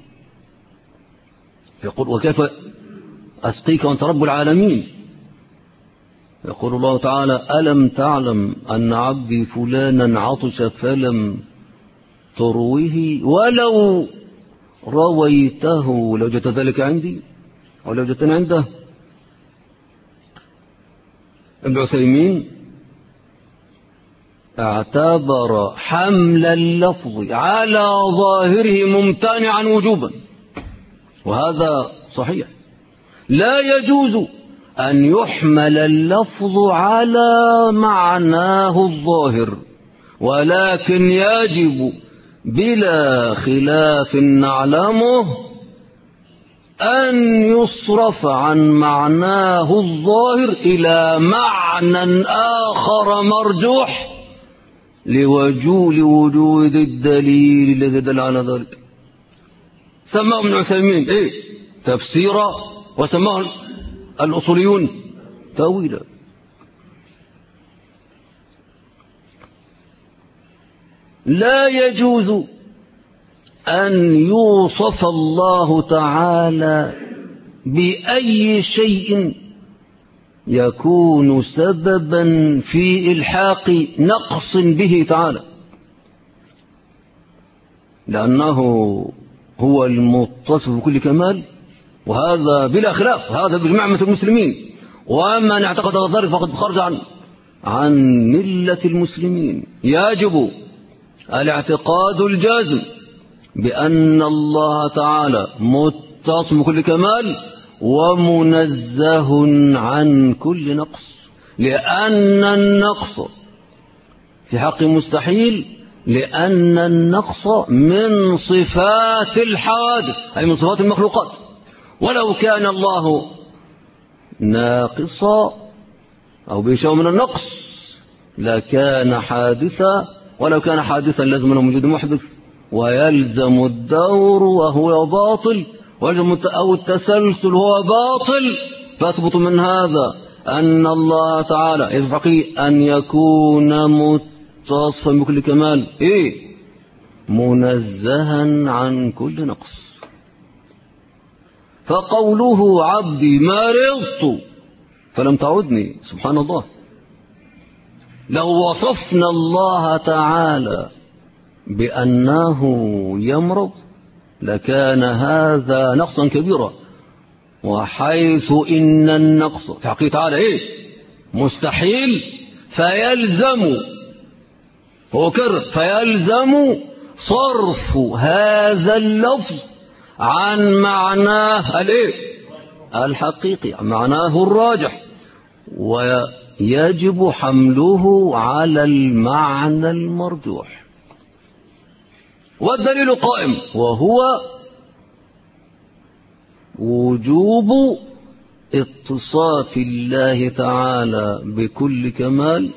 يقول وكيف أسقيك وأنت رب العالمين؟ يقول الله تعالى ألم تعلم أن عبدي فلانا عطش فلم ترويه، ولو رويته لوجدت ذلك عندي، أو لوجدتني عنده. ابن عثيمين اعتبر حمل اللفظ على ظاهره ممتنعا وجوبا، وهذا صحيح. لا يجوز أن يحمل اللفظ على معناه الظاهر، ولكن يجب بلا خلاف نعلمه أن يصرف عن معناه الظاهر إلى معنى آخر مرجوح لوجود الدليل الذي دل على ذلك. سماه ابن عثيمين تفسيرا، وسماه الأصوليون تأويلا. لا يجوز أن يوصف الله تعالى بأي شيء يكون سببا في إلحاق نقص به تعالى، لأنه هو المتصف بكل كمال، وهذا بلا خلاف، هذا بجماعة المسلمين، ومن اعتقد ذلك فقد خرج عن ملة المسلمين. يجب الاعتقاد الجازم بأن الله تعالى متصف بكل كمال ومنزه عن كل نقص، لأن النقص في حق مستحيل، لأن النقص من صفات الحوادث، أي من صفات المخلوقات. ولو كان الله ناقصا أو بشيء من النقص لكان حادثا، ولو كان حادثا لازم أنه موجود محدث، ويلزم الدور وهو باطل، ويلزم أو التسلسل هو باطل. فاثبت من هذا أن الله تعالى يستحق أن يكون متصفا بكل كمال منزها عن كل نقص. فقوله عبدي مرضت فلم تعدني، سبحان الله، لو وصفنا الله تعالى بأنه يمرض لكان هذا نقصا كبيرا، وحيث إن النقص في حقيقة تعالى مستحيل، فيلزم صرف هذا اللفظ عن معناه الحقيقي، عن معناه الراجح، ويجب حمله على المعنى المرجوح. والدليل قائم، وهو وجوب اتصاف الله تعالى بكل كمال،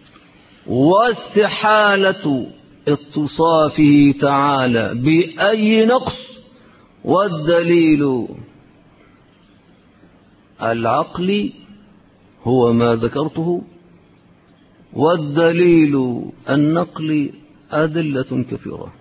واستحالة اتصافه تعالى بأي نقص. والدليل العقلي هو ما ذكرته، والدليل النقلي أدلة كثيرة.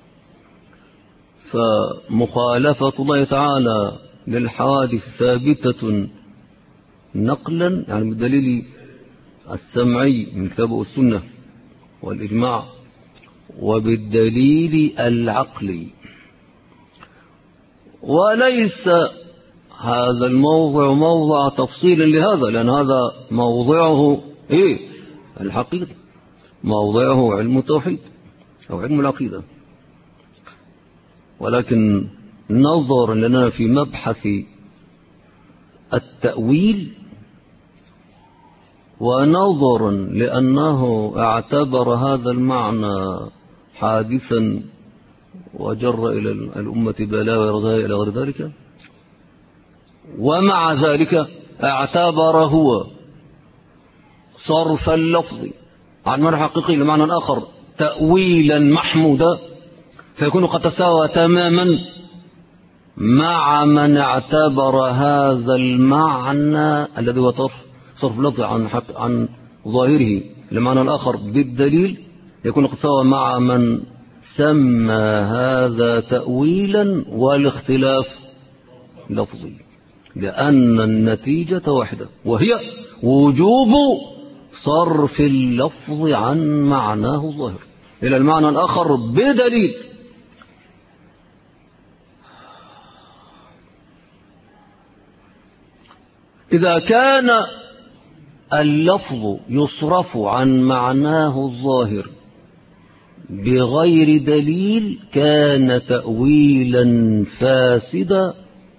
فمخالفة الله تعالى للحوادث ثابتة نقلا، يعني بالدليل السمعي من الكتاب والسنة والإجماع، وبالدليل العقلي. وليس هذا الموضع موضع تفصيل لهذا، لأن هذا موضعه الحقيقة، موضعه علم التوحيد أو علم العقيدة. ولكن نظرا لنا في مبحث التأويل، ونظرا لأنه اعتبر هذا المعنى حادثا وجر إلى الأمة بلاوي رضايا إلى غير ذلك، ومع ذلك اعتبر هو صرف اللفظ عن معنى حقيقي لمعنى آخر تأويلا محمودا، فيكون قد تساوى تماما مع من اعتبر هذا المعنى الذي هو صرف اللفظ عن ظاهره لمعنى الآخر بالدليل، يكون قد ساوى مع من سمى هذا تأويلا والاختلاف لفظي، لأن النتيجة واحدة وهي وجوب صرف اللفظ عن معناه الظاهر إلى المعنى الآخر بدليل. إذا كان اللفظ يصرف عن معناه الظاهر بغير دليل كان تأويلا فاسدا،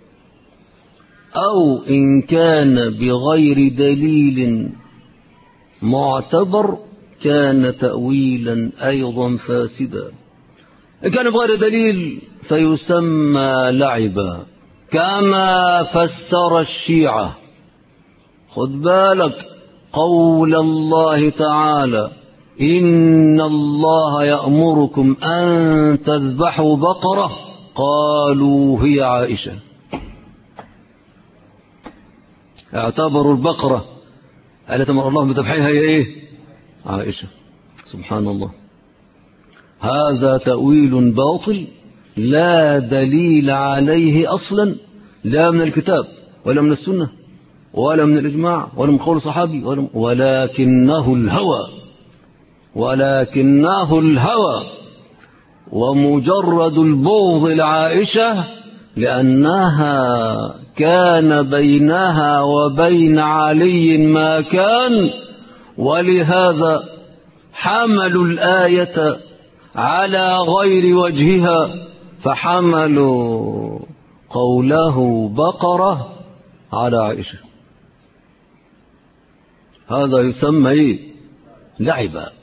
أو إن كان بغير دليل معتبر كان تأويلا أيضا فاسدا. إن كان بغير دليل فيسمى لعبا، كما فسر الشيعة. خد بالك قول الله تعالى إن الله يأمركم أن تذبحوا بقرة، قالوا هي عائشة. اعتبروا البقرة التي أمر الله بذبحها هي إيه؟ عائشة. سبحان الله، هذا تأويل باطل لا دليل عليه أصلا، لا من الكتاب ولا من السنة ولا من الإجماع ولا من قول صحابي، ولكنه الهوى ومجرد البغض لعائشة، لأنها كان بينها وبين علي ما كان، ولهذا حملوا الآية على غير وجهها، فحملوا قوله بقرة على عائشة. هذا يسمى لعبا.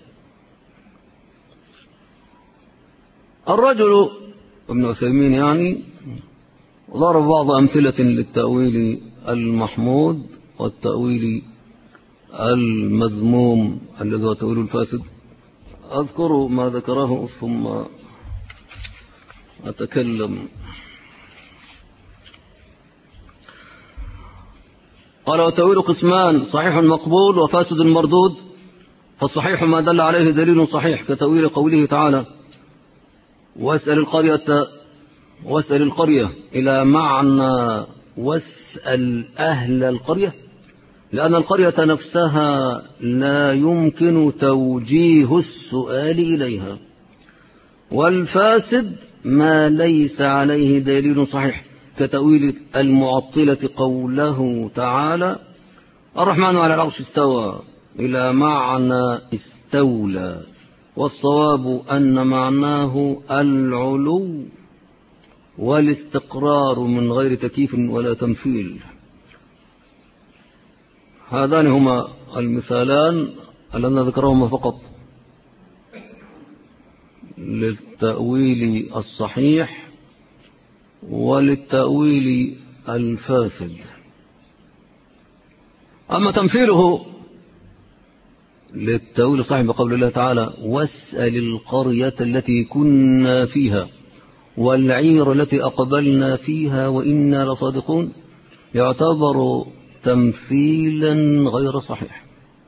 الرجل ابن عثيمين يعني ضرب بعض أمثلة للتأويل المحمود والتأويل المذموم الذي هو تأويل الفاسد. أذكر ما ذكره ثم أتكلم. قال: وتأويل قسمان: صحيح مقبول وفاسد مردود. فالصحيح ما دل عليه دليل صحيح، كتأويل قوله تعالى: واسأل القرية إلى معنى واسأل أهل القرية، لأن القرية نفسها لا يمكن توجيه السؤال إليها. والفاسد ما ليس عليه دليل صحيح، كتأويل المعطلة قوله تعالى: الرحمن على العرش استوى، إلى معنى استولى، والصواب أن معناه العلو والاستقرار من غير تكييف ولا تمثيل. هذان هما المثالان اللذان ذكرهما فقط للتأويل الصحيح وللتأويل الفاسد. أما تمثيله للتأويل الصحيح بقول الله تعالى: واسأل القرية التي كنا فيها والعير التي أقبلنا فيها وإنا لصادقون، يعتبر تمثيلا غير صحيح.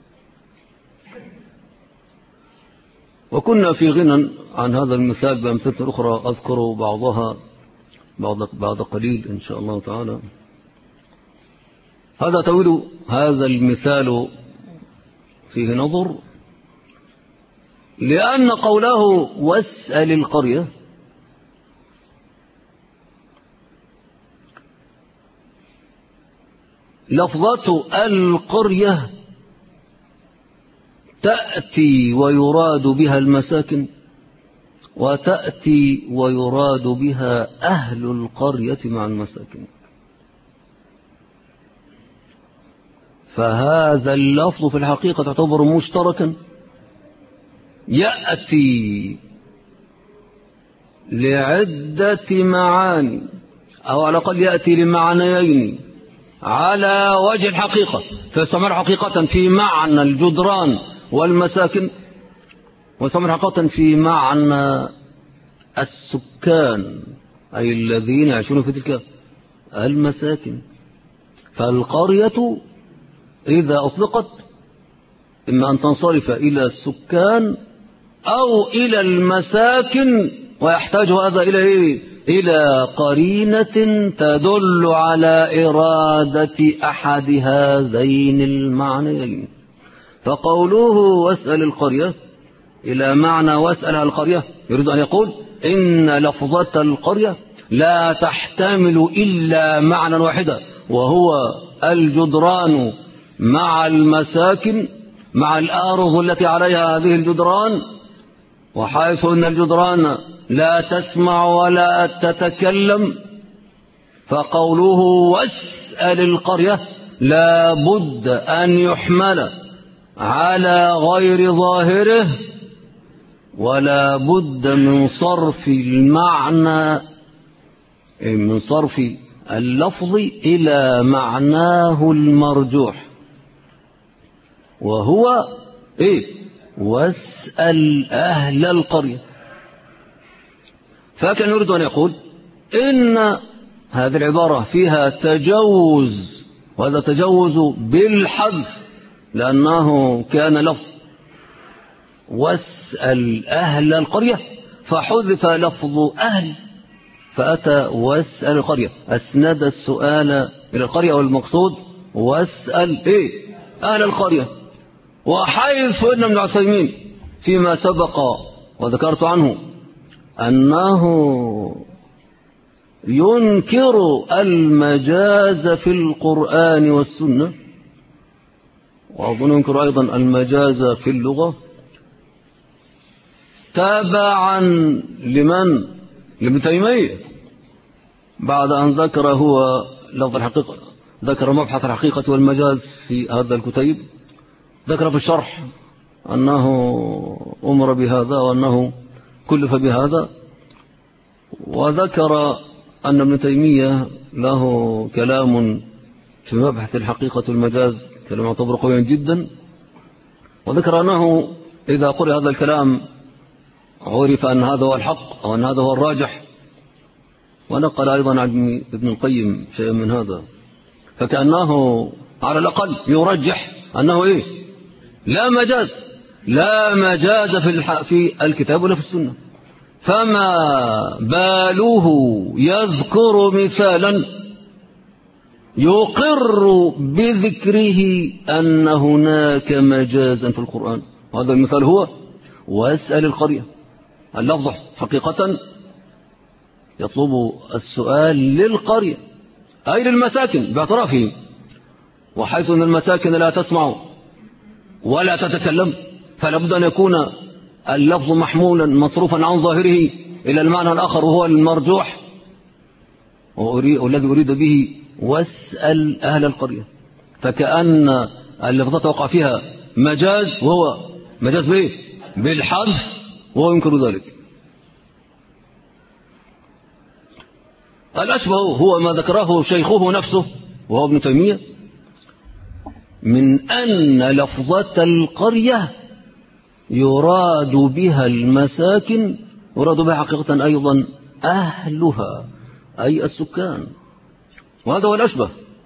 وكنا في غنى عن هذا المثال بأمثلة أخرى أذكر بعضها بعد قليل إن شاء الله تعالى. هذا تأويل هذا المثال فيه نظر، لأن قوله واسأل القرية لفظة القرية تأتي ويراد بها المساكن، وتأتي ويراد بها أهل القرية مع المساكن. فهذا اللفظ في الحقيقة تعتبر مشتركا، يأتي لعدة معاني أو على الأقل يأتي لمعنيين على وجه الحقيقة، فيستعمل حقيقة في معنى الجدران والمساكن، ويستعمل حقيقة في معنى السكان أي الذين يعيشون في تلك المساكن. فالقرية إذا أطلقت إما أن تنصرف إلى السكان أو إلى المساكن، ويحتاج هذا إلى إيه؟ إلى قرينة تدل على إرادة أحد هذين المعنيين. فقوله واسأل القرية إلى معنى واسأل القرية يريد أن يقول إن لفظة القرية لا تحتمل إلا معنى واحدا، وهو الجدران مع المساكن مع الأرض التي عليها هذه الجدران، وحيث أن الجدران لا تسمع ولا تتكلم، فقوله واسأل القرية لا بد أن يحمل على غير ظاهره، ولا بد من صرف المعنى من صرف اللفظ إلى معناه المرجوح، وهو إيه؟ واسأل أهل القرية. فكان يريد أن يقول إن هذه العبارة فيها تجوز، وهذا تجوز بالحذف لأنه كان لفظ واسأل أهل القرية فحذف لفظ أهل فأتى واسأل القرية، أسند السؤال إلى القرية، والمقصود واسأل إيه؟ أهل القرية. وحيث أن ابن عثيمين فيما سبق وذكرت عنه أنه ينكر المجاز في القرآن والسنة، وأظن ينكر أيضا المجاز في اللغة، تابعا لمن؟ لابن تيمية، بعد أن ذكر هو لفظ الحقيقة، ذكر مبحث الحقيقة والمجاز في هذا الكتيب، ذكر في الشرح أنه أمر بهذا وأنه كلف بهذا، وذكر أن ابن تيمية له كلام في مبحث الحقيقة والمجاز، كلام يعتبر قويا جدا، وذكر أنه إذا قرأ هذا الكلام عرف أن هذا هو الحق أو أن هذا هو الراجح، ونقل أيضا عن ابن القيم شيئا من هذا، فكأنه على الأقل يرجح أنه إيه؟ لا مجاز في الكتاب ولا في السنة. فما باله يذكر مثالا يقر بذكره أن هناك مجازا في القرآن، وهذا المثال هو واسأل القرية. اللفظ حقيقة يطلب السؤال للقرية أي للمساكن باعترافهم، وحيث أن المساكن لا تسمع ولا تتكلم فلا بد أن يكون اللفظ محمولا مصروفا عن ظاهره إلى المعنى الآخر وهو المرجوح، والذي أريد به واسأل أهل القرية. فكأن اللفظة وقع فيها مجاز، وهو مجاز بإيه؟ بالحذف، وهو ينكر ذلك. الأشبه هو ما ذكره شيخه نفسه وهو ابن تيمية من أن لفظة القرية يراد بها المساكن، يراد بها حقيقة أيضا أهلها أي السكان، وهذا هو الأشبه.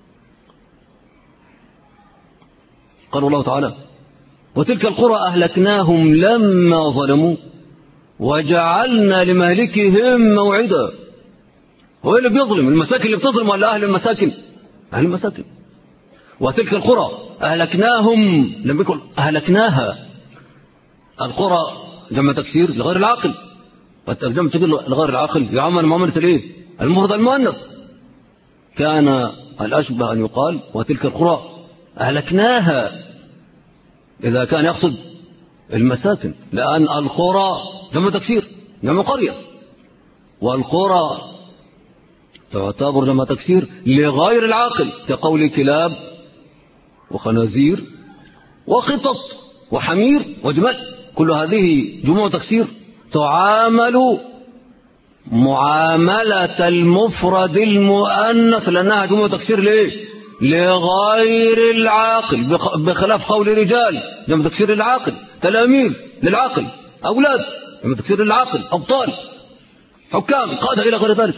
قال الله تعالى وتلك القرى أهلكناهم لما ظلموا وجعلنا لمهلكهم موعدا. هو اللي بيظلم؟ المساكن اللي بتظلم ولا أهل المساكن؟ أهل المساكن. وتلك القرى أهلكناهم لم يكن أهلكناها. القرى جمع تكسير لغير العاقل، والترجمة تقول لغير العاقل يعمل معاملة الايه؟ المفرد المؤنث. كان الأشبه أن يقال وتلك القرى أهلكناها إذا كان يقصد المساكن، لأن القرى جمع تكسير جمع قرية، والقرى تعتبر جمع تكسير لغير العاقل كقول كلاب وخنازير وقطط وحمير وجمال، كل هذه جموع تكسير تعامل معاملة المفرد المؤنث لأنها جمع تكسير ليه؟ لغير العاقل، بخلاف قول رجال جمع تكسير للعاقل، تلاميذ للعاقل، أولاد جمع تكسير للعاقل، أبطال، حكام، قادة إلى غير ذلك.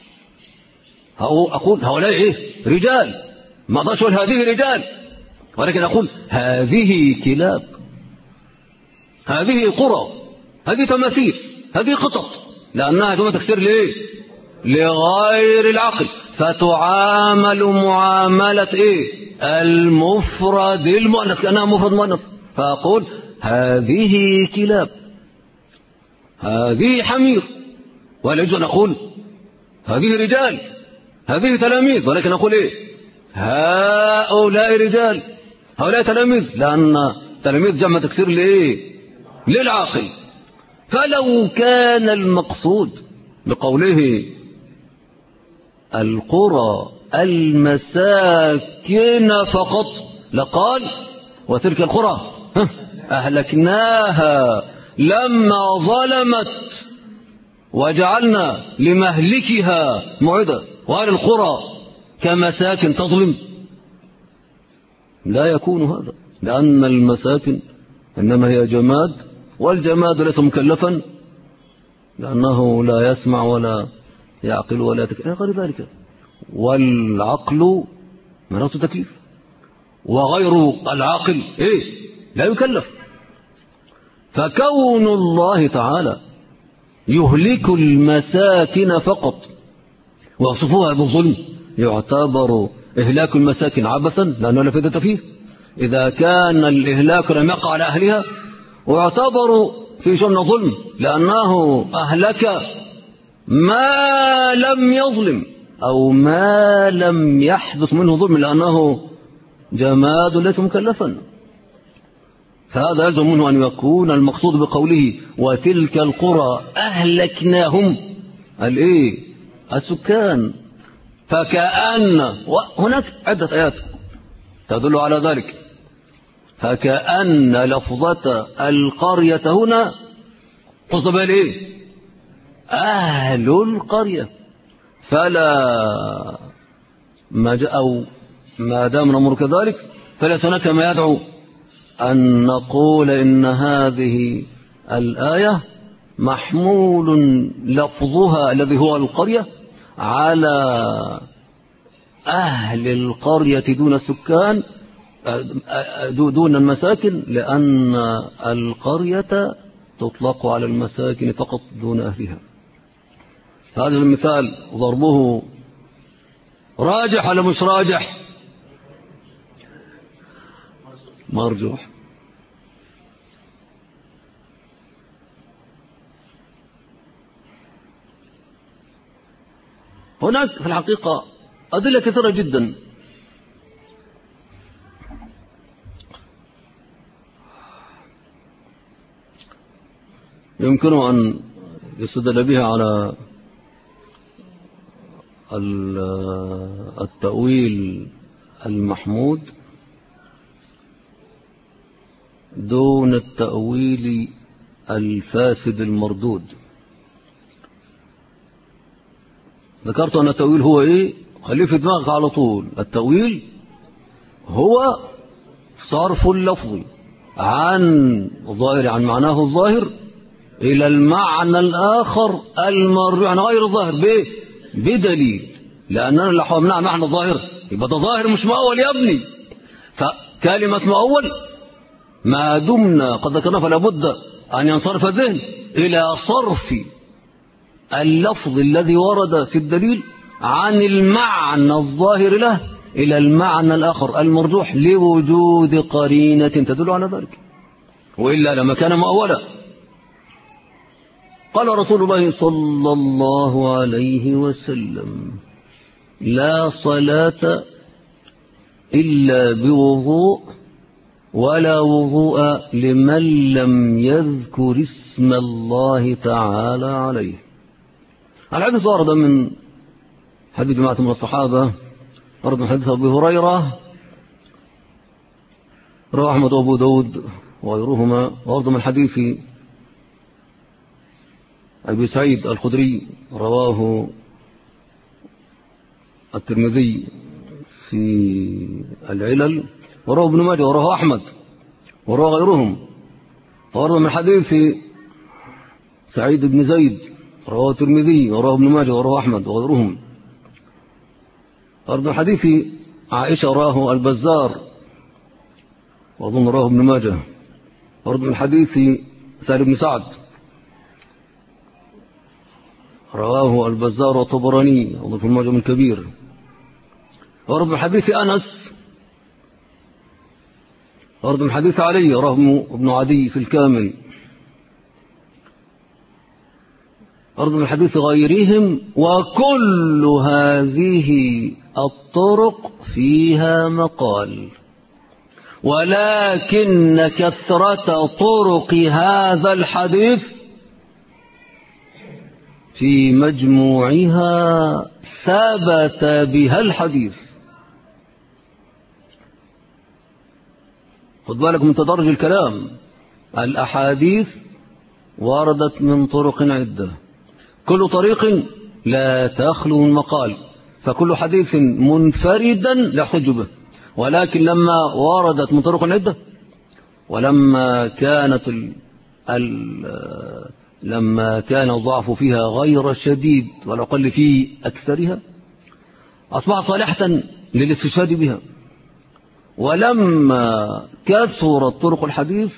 أقول هؤلاء إيه؟ رجال، ما أقدرش أقول هذه رجال، ولكن أقول هذه كلاب، هذه قرى، هذه تماثيل، هذه قطط، لأنها جمع تكسير ليه؟ لغير العقل، فتعامل معاملة إيه؟ المفرد المؤنث كأنها مفرد مؤنث. فأقول هذه كلاب، هذه حمير، ولا يجوز أن أقول هذه رجال، هذه تلاميذ، ولكن أقول إيه؟ هؤلاء رجال، هؤلاء تلاميذ، لأن تلاميذ جمع تكسير لإيه؟ للعاقل. فلو كان المقصود بقوله القرى المساكن فقط لقال وتلك القرى أهلكناها لما ظلمت وجعلنا لمهلكها موعدا. وهل القرى كمساكن تظلم؟ لا يكون هذا، لأن المساكن إنما هي جماد، والجماد ليس مكلفا لأنه لا يسمع ولا يعقل ولا يتكلم غير ذلك، والعقل مناط تكليف، وغير العاقل إيه؟ لا يكلف. فكون الله تعالى يهلك المساكن فقط ويصفوها بالظلم يعتبر إهلاك المساكن عبثا لأنه لا فائدة فيه إذا كان الإهلاك لم يقع على أهلها، ويعتبر في شأن ظلم لأنه أهلك ما لم يظلم أو ما لم يحدث منه ظلم لأنه جماد ليس مكلفا. فهذا يلزم منه أن يكون المقصود بقوله وتلك القرى أهلكناهم الإيه؟ السكان. فكأن، وهناك عدة آيات تدل على ذلك، فكأن لفظة القرية هنا تصب إيه؟ أهل القرية. فلا أو ما دام الأمر كذلك فليس هناك ما يدعو أن نقول إن هذه الآية محمول لفظها الذي هو القرية على أهل القرية دون السكان دون المساكن، لأن القرية تطلق على المساكن فقط دون أهلها. هذا المثال ضربه راجح ولا مش راجح؟ مرجوح. هناك في الحقيقة أدلة كثيرة جدا يمكن أن يستدل بها على التأويل المحمود دون التأويل الفاسد المردود. ذكرت أن التأويل هو إيه؟ خليه في دماغك على طول. التأويل هو صرف اللفظ عن معناه الظاهر إلى المعنى الآخر المرجوح عن غير الظاهر بدليل، لأننا لو حومنا معنى الظاهر يبقى ده ظاهر مش مؤول يا ابني. فكلمة مؤول ما دمنا قد ذكرنا فلا بد أن ينصرف الذهن إلى صرف اللفظ الذي ورد في الدليل عن المعنى الظاهر له إلى المعنى الآخر المرجوح لوجود قرينة تدل على ذلك، وإلا لما كان مؤولا. قال رسول الله صلى الله عليه وسلم لا صلاة إلا بوضوء ولا وضوء لمن لم يذكر اسم الله تعالى عليه. الحديث ورد من حديث جماعة من الصحابة، ورد من حديث أبي هريرة رواه أحمد وأبو داود وغيرهما، ورد من حديث أبي سعيد الخدري رواه الترمذي في العلل، ورواه ابن ماجه، ورواه أحمد، ورواه غيرهم. ورد من حديث سعيد بن زيد رواه الترمذي، ورواه ابن ماجه، ورواه أحمد وغيرهم. ورد من حديث عائشة رواه البزار، وأظن رواه ابن ماجه. ورد من حديث سهل بن سعد رواه البزار والطبراني، وأظن في المعجم الكبير. ورد من حديث أنس، ورد من حديث علي رواه ابن عدي في الكامل. ورد من حديث غيرهم، وكل هذه الطرق فيها مقال، ولكن كثرة طرق هذا الحديث في مجموعها ثبت بها الحديث. خد بالك من تدرج الكلام. الأحاديث وردت من طرق عدة، كل طريق لا تخلو من مقال، فكل حديث منفردا لا يحتج به. ولكن لما وردت من طرق عدة، ولما لما كان الضعف فيها غير شديد ولا قل في أكثرها، أصبح صالحة للاستشهاد بها. ولما كثرت طرق الحديث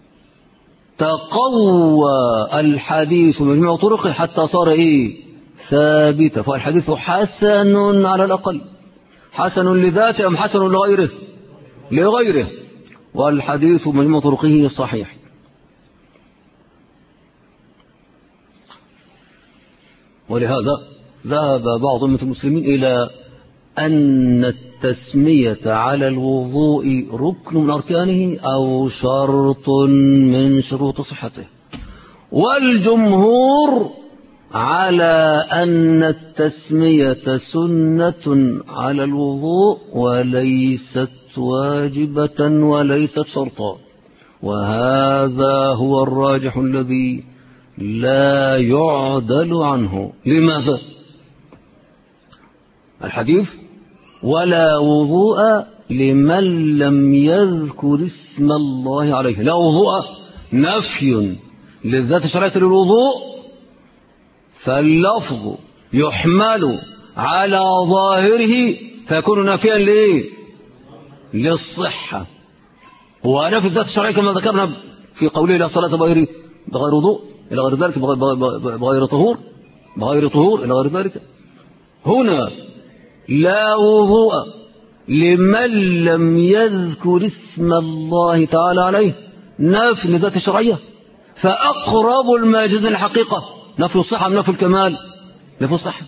تقوى الحديث بمجموع طرقه حتى صار ثابتا. فالحديث حسن على الأقل، حسن لذاته أم حسن لغيره، والحديث بمجموع طرقه صحيح. ولهذا ذهب بعض أمة المسلمين إلى أن التسمية على الوضوء ركن من أركانه أو شرط من شروط صحته، والجمهور على أن التسمية سنة على الوضوء وليست واجبة وليست شرطا. وهذا هو الراجح الذي لا يعدل عنه. لماذا؟ الحديث ولا وضوء لمن لم يذكر اسم الله عليه. لا وضوء نفي للذات الشرعية للوضوء، فاللفظ يحمل على ظاهره فيكون نافيا للصحة. ونفي الذات الشرعية كما ذكرنا في قوله لا صلاة بغير وضوء إلى غير ذلك، بغير طهور إلى غير ذلك. هنا لا وضوء لمن لم يذكر اسم الله تعالى عليه، نفي لذات الشرعية، فأقرب الماجز الحقيقة نفي الصحة من نفي الكمال، نفي الصحة.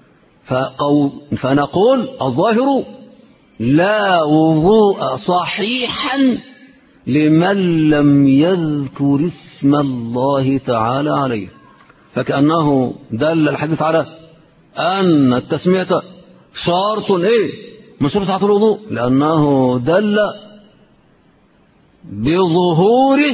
فنقول الظاهر لا وضوء صحيحا لمن لم يذكر اسم الله تعالى عليه. فكأنه دل الحديث على أن التسمية شرط من شروط صحة الوضوء، لأنه دل بظهوره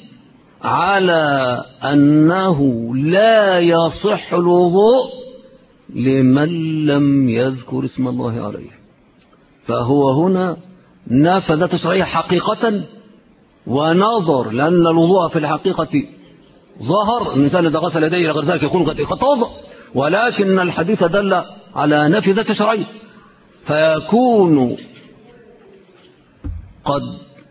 على أنه لا يصح الوضوء لمن لم يذكر اسم الله عليه. فهو هنا نفى ذات الشرعية حقيقة ونظر، لأن الوضوء في الحقيقة ظهر الإنسان إذا غسل يديه إلى غير ذلك يكون قد توضأ، ولكن الحديث دل على نفي ذات الشرعية، فيكون قد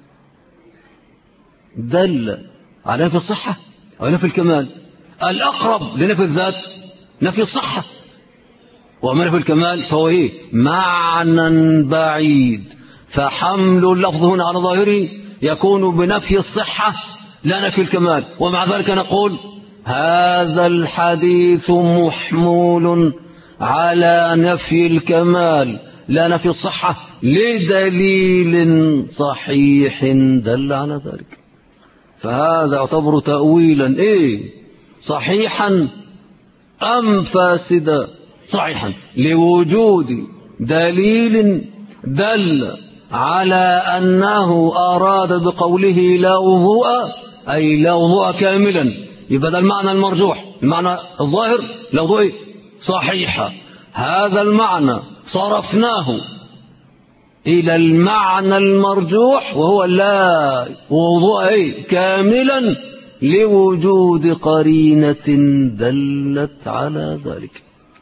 دل على نفي الصحة أو نفي الكمال. الأقرب لنفي الذات نفي الصحة، وما نفي الكمال فهو معنى بعيد. فحمل اللفظ هنا على ظاهره يكون بنفي الصحة لا نفي الكمال. ومع ذلك نقول هذا الحديث محمول على نفي الكمال لا نفي الصحة لدليل صحيح دل على ذلك. فهذا يعتبر تأويلا صحيحا أم فاسدا؟ صحيحا، لوجود دليل دل على أنه أراد بقوله لا وضوء أي لا وضوء كاملا، يبقى ده المعنى المرجوح. المعنى الظاهر لوضوء صحيحة. هذا المعنى صرفناه إلى المعنى المرجوح وهو لا وضوء كاملا لوجود قرينة دلت على ذلك.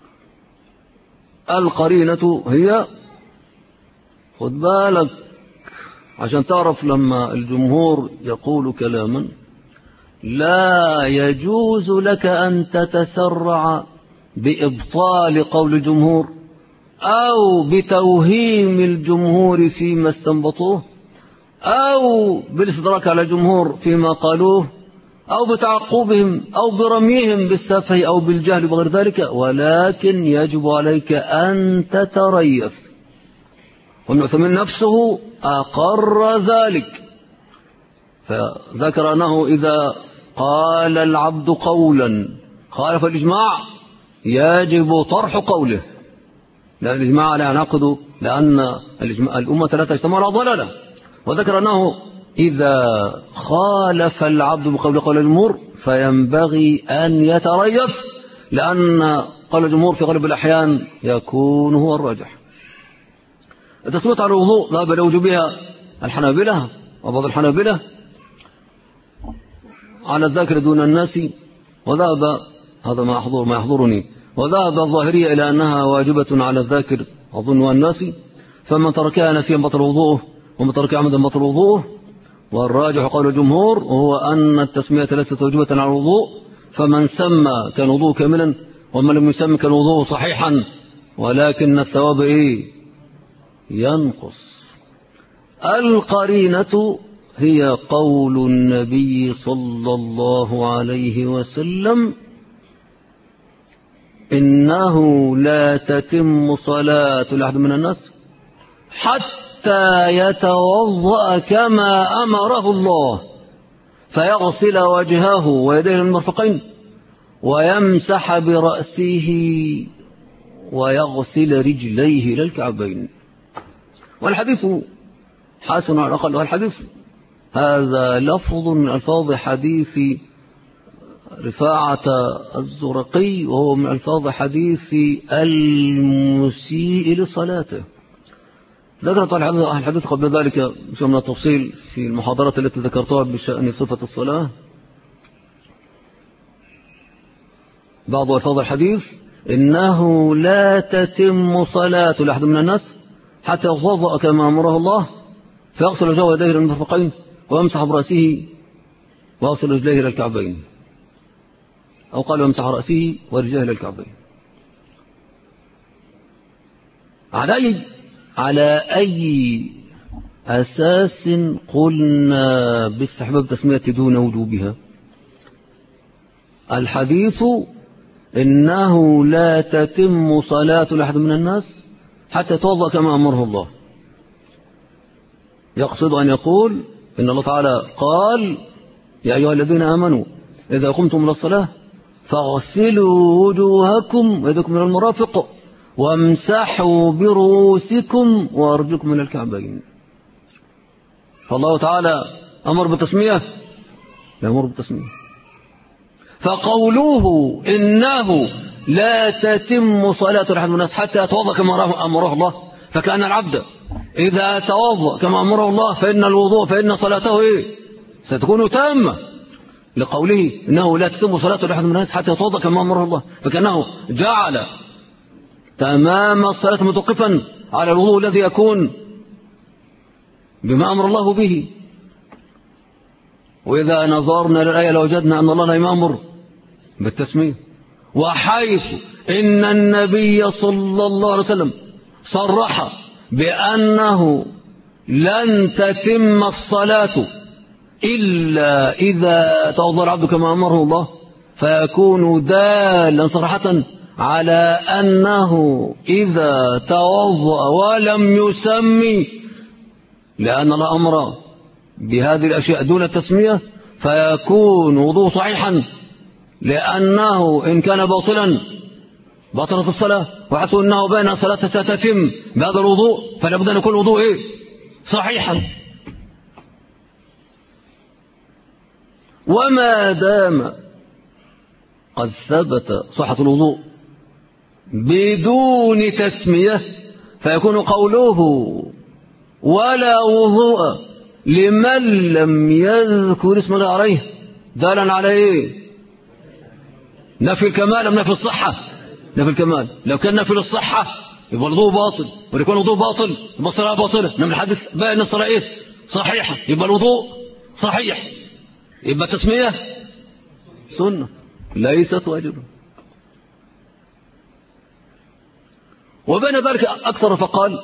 القرينة هي، خد بالك عشان تعرف لما الجمهور يقول كلاما لا يجوز لك أن تتسرع بإبطال قول الجمهور أو بتوهيم الجمهور فيما استنبطوه أو بالاستدراك على الجمهور فيما قالوه أو بتعقبهم أو برميهم بالسفه أو بالجهل بغير ذلك، ولكن يجب عليك أن تتريث. وابن عثيمين نفسه أقر ذلك، فذكر أنه إذا قال العبد قولا خالف الإجماع يجب طرح قوله، لأن الإجماع لا ينعقد، لأن الأمة لا تجتمع على ضلالة. وذكر أنه إذا خالف العبد بقول قول الجمهور فينبغي أن يتريث، لأن قول الجمهور في غالب الأحيان يكون هو الراجح. التسمية على الوضوء ذهب لوجوبها الحنابلة وبعض الحنابلة على الذاكر دون الناس، وذهب هذا ما يحضرني، وذهب الظاهرية إلى أنها واجبة على الذاكر أظن والناس، فمن تركها نسيا بطل وضوءه ومن تركها عمدا بطل وضوءه. والراجح قول الجمهور وهو أن التسمية ليست واجبة على الوضوء، فمن سمى كان وضوء كاملا ومن لم يسمى كان وضوء صحيحا، ولكن الثواب ينقص. القرينة هي قول النبي صلى الله عليه وسلم إنه لا تتم صلاة لأحد من الناس حتى يتوضأ كما أمره الله، فيغسل وجهه ويديه المرفقين ويمسح برأسه ويغسل رجليه إلى الكعبين. والحديث حسن على الأقل، والحديث هذا لفظ من ألفاظ حديث رفاعة الزرقي، وهو من ألفاظ حديث المسيء لصلاته. ذكرت الحديث قبل ذلك بشيء من التفصيل في المحاضرات التي ذكرتها بشأن صفة الصلاة. بعض ألفاظ الحديث إنه لا تتم صلاة لأحد من الناس حتى يتوضأ كما أمره الله، فيغسل وجهه ويديه إلى المرفقين ويمسح برأسه ويغسل رجليه إلى الكعبين، أو قال ويمسح رأسه ورجليه إلى الكعبين. على أي أساس قلنا باستحباب تسمية دون وجوبها؟ الحديث إنه لا تتم صلاة لأحد من الناس حتى يتوضأ كما أمره الله، يقصد أن يقول إن الله تعالى قال يا أيها الذين آمنوا إذا قمتم إلى الصلاة فاغسلوا وجوهكم ويديكم من المرافق وامسحوا برؤوسكم وأرجلكم من الكعبين. فالله تعالى أمر بالتسمية، يأمر بالتسمية. فقوله إنه لا تتم صلاة أحد من الناس حتى يتوضأ كما أمره الله، فكأن العبد إذا توضأ كما أمره الله فإن صلاته ستكون تامة، لقوله إنه لا تتم صلاة أحد من الناس حتى يتوضأ كما أمره الله، فكأنه جعل تمام الصلاة متوقفا على الوضوء الذي يكون بما أمر الله به. وإذا نظرنا للآية لوجدنا أن الله لا يأمر بالتسمية، وحيث إن النبي صلى الله عليه وسلم صرح بأنه لن تتم الصلاة إلا إذا توضأ العبد كما أمره الله، فيكون دالا صراحة على أنه إذا توضأ ولم يسمي، لأن الله أمر بهذه الأشياء دون التسمية، فيكون وضوء صحيحا، لأنه إن كان باطلا بطلت الصلاة، وحيث أنه بين الصلاة ستتم بهذا الوضوء فلا بد أن يكون الوضوء صحيحا. وما دام قد ثبت صحة الوضوء بدون تسمية فيكون قوله ولا وضوء لمن لم يذكر اسم الله عليه دالا على ايه؟ نفي الكمال أم نفي الصحة؟ نفي الكمال. لو كان نفي الصحة يبقى الوضوء باطل، وليكون الوضوء باطل يبقى الصلاة باطلة. إنما الحديث باين الصلاة ايه؟ صحيحة، يبقى الوضوء صحيح، يبقى التسمية سنة ليست واجبة. وبين ذلك أكثر فقال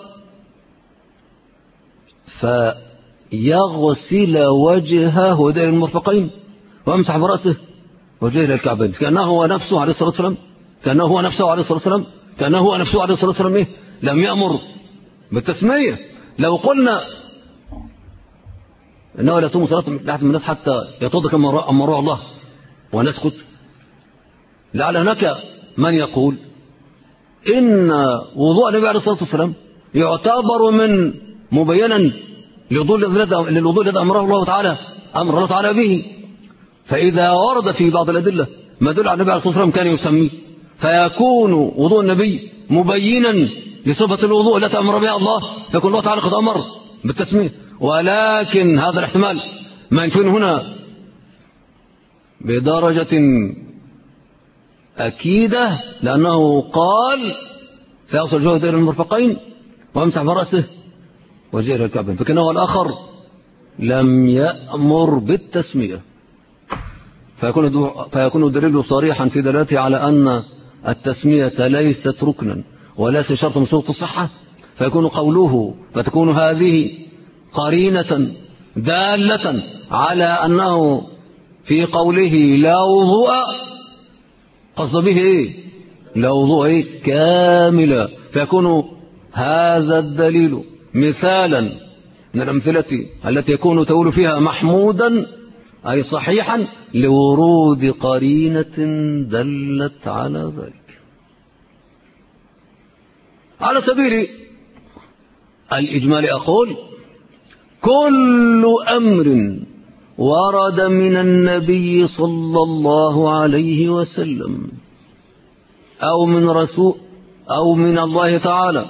فيغسل وجهه إلى المرفقين ويمسح برأسه وجهه إلى الكعبين، كأنه هو نفسه عليه الصلاة والسلام، كأنه هو نفسه عليه الصلاة والسلام، كأنه هو نفسه عليه الصلاة والسلام إيه؟ لم يأمر بالتسمية. لو قلنا إنه لا تقوم صلاة لأحد من الناس حتى يتوضأ كما أمره الله ونسكت، لعل هناك من يقول إن وضوء النبي عليه الصلاة والسلام يعتبر من مبينا للوضوء الذي أمره الله تعالى به. فإذا ورد في بعض الأدلة ما يدل على النبي عليه الصلاة والسلام كان يسميه، فيكون وضوء النبي مبينا لصفة الوضوء التي أمر بها الله، فيكون الله تعالى قد أمر بالتسمية. ولكن هذا الاحتمال ما ينفين هنا بدرجة أكيدة، لأنه قال فيغسل وجهه إلى المرفقين ويمسح برأسه وجهه إلى الكعبين، فكأنه الآخر لم يأمر بالتسمية، فيكون الدليل صريحا في دلالته على أن التسمية ليست ركنا وليس شرط من شروط الصحة، فيكون قوله فتكون هذه قرينة دالة على أنه في قوله لا وضوء قصد به إيه؟ لا وضوء إيه؟ كاملا، فيكون هذا الدليل مثالا من الأمثلة التي يكون تقول فيها محمودا أي صحيحا لورود قرينة دلت على ذلك. على سبيل الإجمال أقول كل أمر ورد من النبي صلى الله عليه وسلم أو من رسول أو من الله تعالى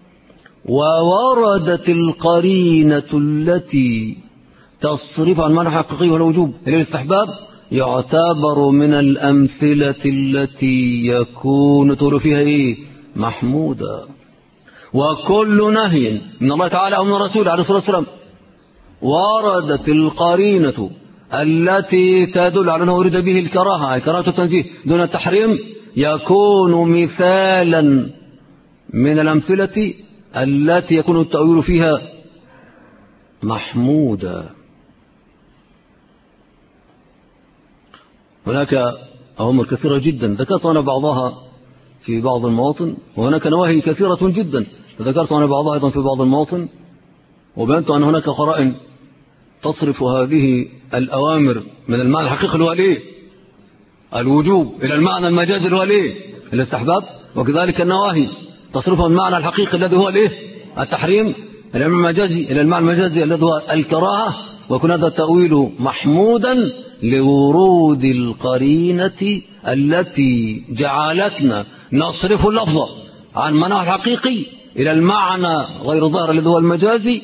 ووردت القرينة التي تصرف عن معنى حقيقي والوجوب إلى الاستحباب يعتبر من الأمثلة التي يكون تقول فيها إيه؟ محمودا. وكل نهي من الله تعالى أو من رسوله عليه الصلاة والسلام وردت القرينة التي تدل على أنه أريد به الكراهة أي كراهة التنزيه دون التحريم يكون مثالا من الأمثلة التي يكون التأويل فيها محمودا. هناك أمور كثيرة جدا ذكرت أنا بعضها في بعض المواطن، وهناك نواهي كثيرة جدا ذكرت أنا بعضها أيضا في بعض المواطن، وبينت أن هناك قرائن تصرف هذه الأوامر من المعنى الحقيقي اللي هو الايه؟ الوجوب إلى المعنى المجازي اللي هو الايه؟ الاستحباب، وكذلك النواهي تصرفها من المعنى الحقيقي الذي هو الايه؟ التحريم إلى المعنى المجازي الذي هو الكراهة، ويكون هذا التأويل محمودا لورود القرينة التي جعلتنا نصرف اللفظ عن معناه الحقيقي إلى المعنى غير ظاهر الذي هو المجازي.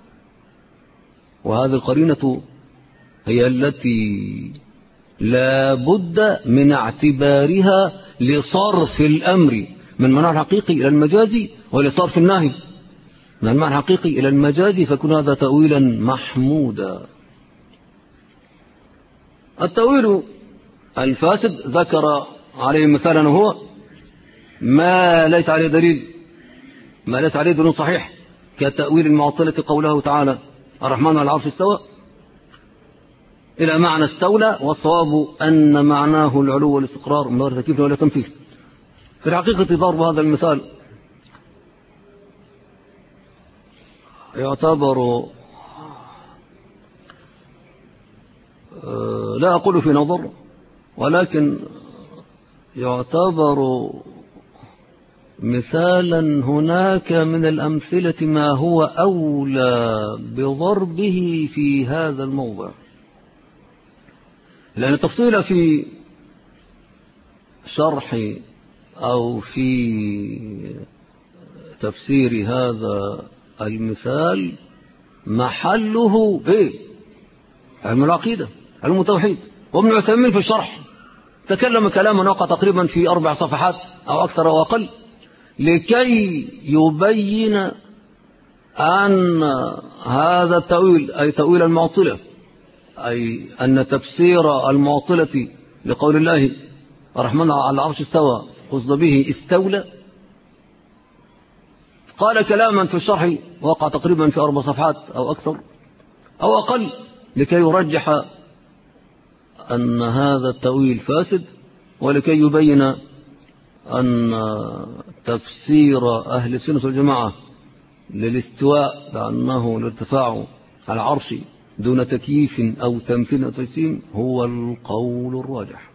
وهذه القرينة هي التي لا بد من اعتبارها لصرف الأمر من معناه الحقيقي إلى المجازي ولصرف النهي من المعنى الحقيقي إلى المجازي، فيكون هذا تأويلا محمودا. التأويل الفاسد ذكر عليه مثالا وهو ما ليس عليه دليل، ما ليس عليه دليل صحيح، كتأويل المعطلة قوله تعالى الرحمن على العرش استوى إلى معنى استولى، والصواب أن معناه العلو والاستقرار من غير تكييف ولا تمثيل. في الحقيقة ضرب هذا المثال يعتبر لا أقول في نظر، ولكن يعتبر مثالا هناك من الأمثلة ما هو أولى بضربه في هذا الموضع، لأن التفصيل في شرح أو في تفسير هذا المثال محله علم العقيدة، علم التوحيد. وابن عثيمين في الشرح تكلم كلاما وقع تقريبا في 4 صفحات أو أكثر أو أقل، لكي يبين أن هذا التأويل أي تأويل المعطلة، أي أن تفسير المعطلة لقول الله الرحمن على العرش استوى قصد به استولى، قال كلاما في الشرح وقع تقريبا في 4 صفحات أو أكثر أو أقل، لكي يرجح أن هذا التأويل فاسد، ولكي يبين أن تفسير أهل السنة والجماعة للاستواء بأنه الارتفاع على العرش دون تكييف أو تمثيل أو تجسيم هو القول الراجح.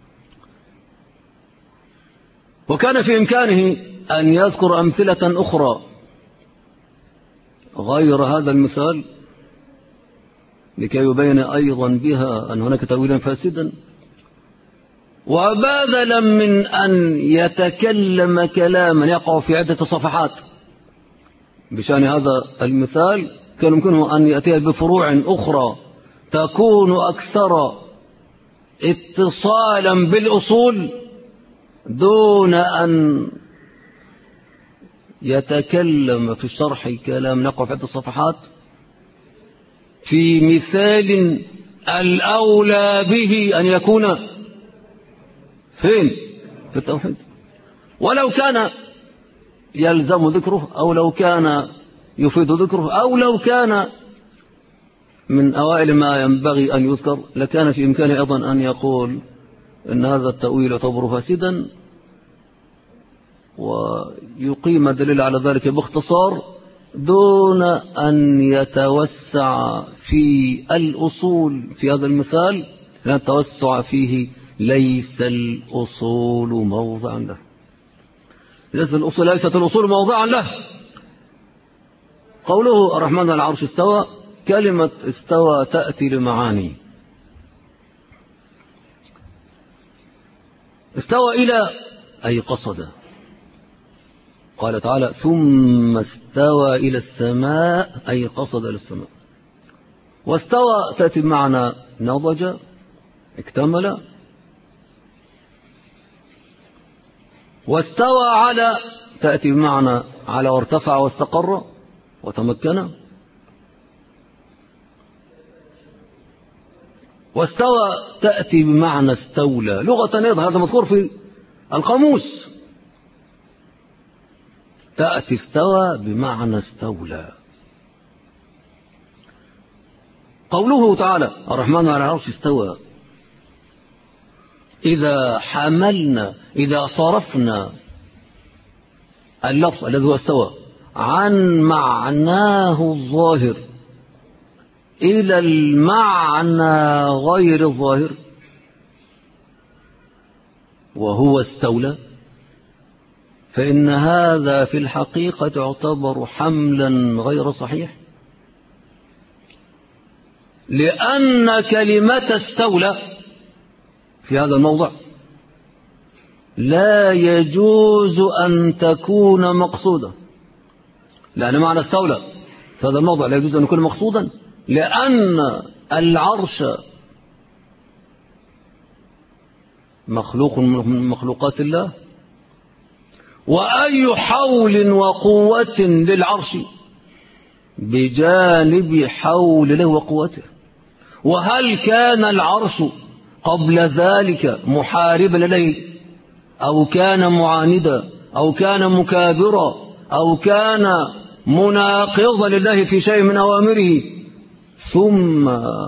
وكان في إمكانه أن يذكر أمثلة أخرى غير هذا المثال لكي يبين أيضا بها أن هناك تأويلا فاسدا، وبذلا من أن يتكلم كلاما يقع في عدة صفحات بشأن هذا المثال، كان يمكنه أن يأتي بفروع أخرى تكون أكثر اتصالا بالأصول دون أن يتكلم في الشرح كلام يقع في عدة صفحات في مثال الأولى به أن يكون فين؟ في التوحيد. ولو كان يلزم ذكره، أو لو كان يفيد ذكره، أو لو كان من أوائل ما ينبغي أن يذكر، لكان في إمكانه أيضا أن يقول إن هذا التأويل يعتبر فاسدا، ويقيم دليل على ذلك باختصار دون أن يتوسع في الأصول في هذا المثال، لأن التوسع فيه ليس الأصول موضعا له. ليست الأصول موضعا له. قوله الرحمن على العرش استوى، كلمة استوى تأتي لمعاني. استوى إلى أي قصد، قال تعالى ثم استوى إلى السماء أي قصد إلى السماء. واستوى تأتي بمعنى نضج اكتمل. واستوى على تأتي بمعنى على وارتفع واستقر وتمكن. واستوى تأتي بمعنى استولى لغة أيضا، هذا مذكور في القاموس. تأتي استوى بمعنى استولى. قوله تعالى الرحمن على العرش استوى، إذا صرفنا اللفظ الذي هو استوى عن معناه الظاهر إلى المعنى غير الظاهر وهو استولى، فإن هذا في الحقيقة يعتبر حملا غير صحيح، لأن كلمة استولى في هذا الموضع لا يجوز أن تكون مقصودة، لأن معنى استولى في هذا الموضع لا يجوز أن يكون مقصودا، لأن العرش مخلوق من مخلوقات الله، وأي حول وقوة للعرش بجانب حول له وقوته. وهل كان العرش قبل ذلك محاربا إليه، أو كان معاندا، أو كان مكابرا، أو كان مناقضا لله في شيء من أوامره، ثم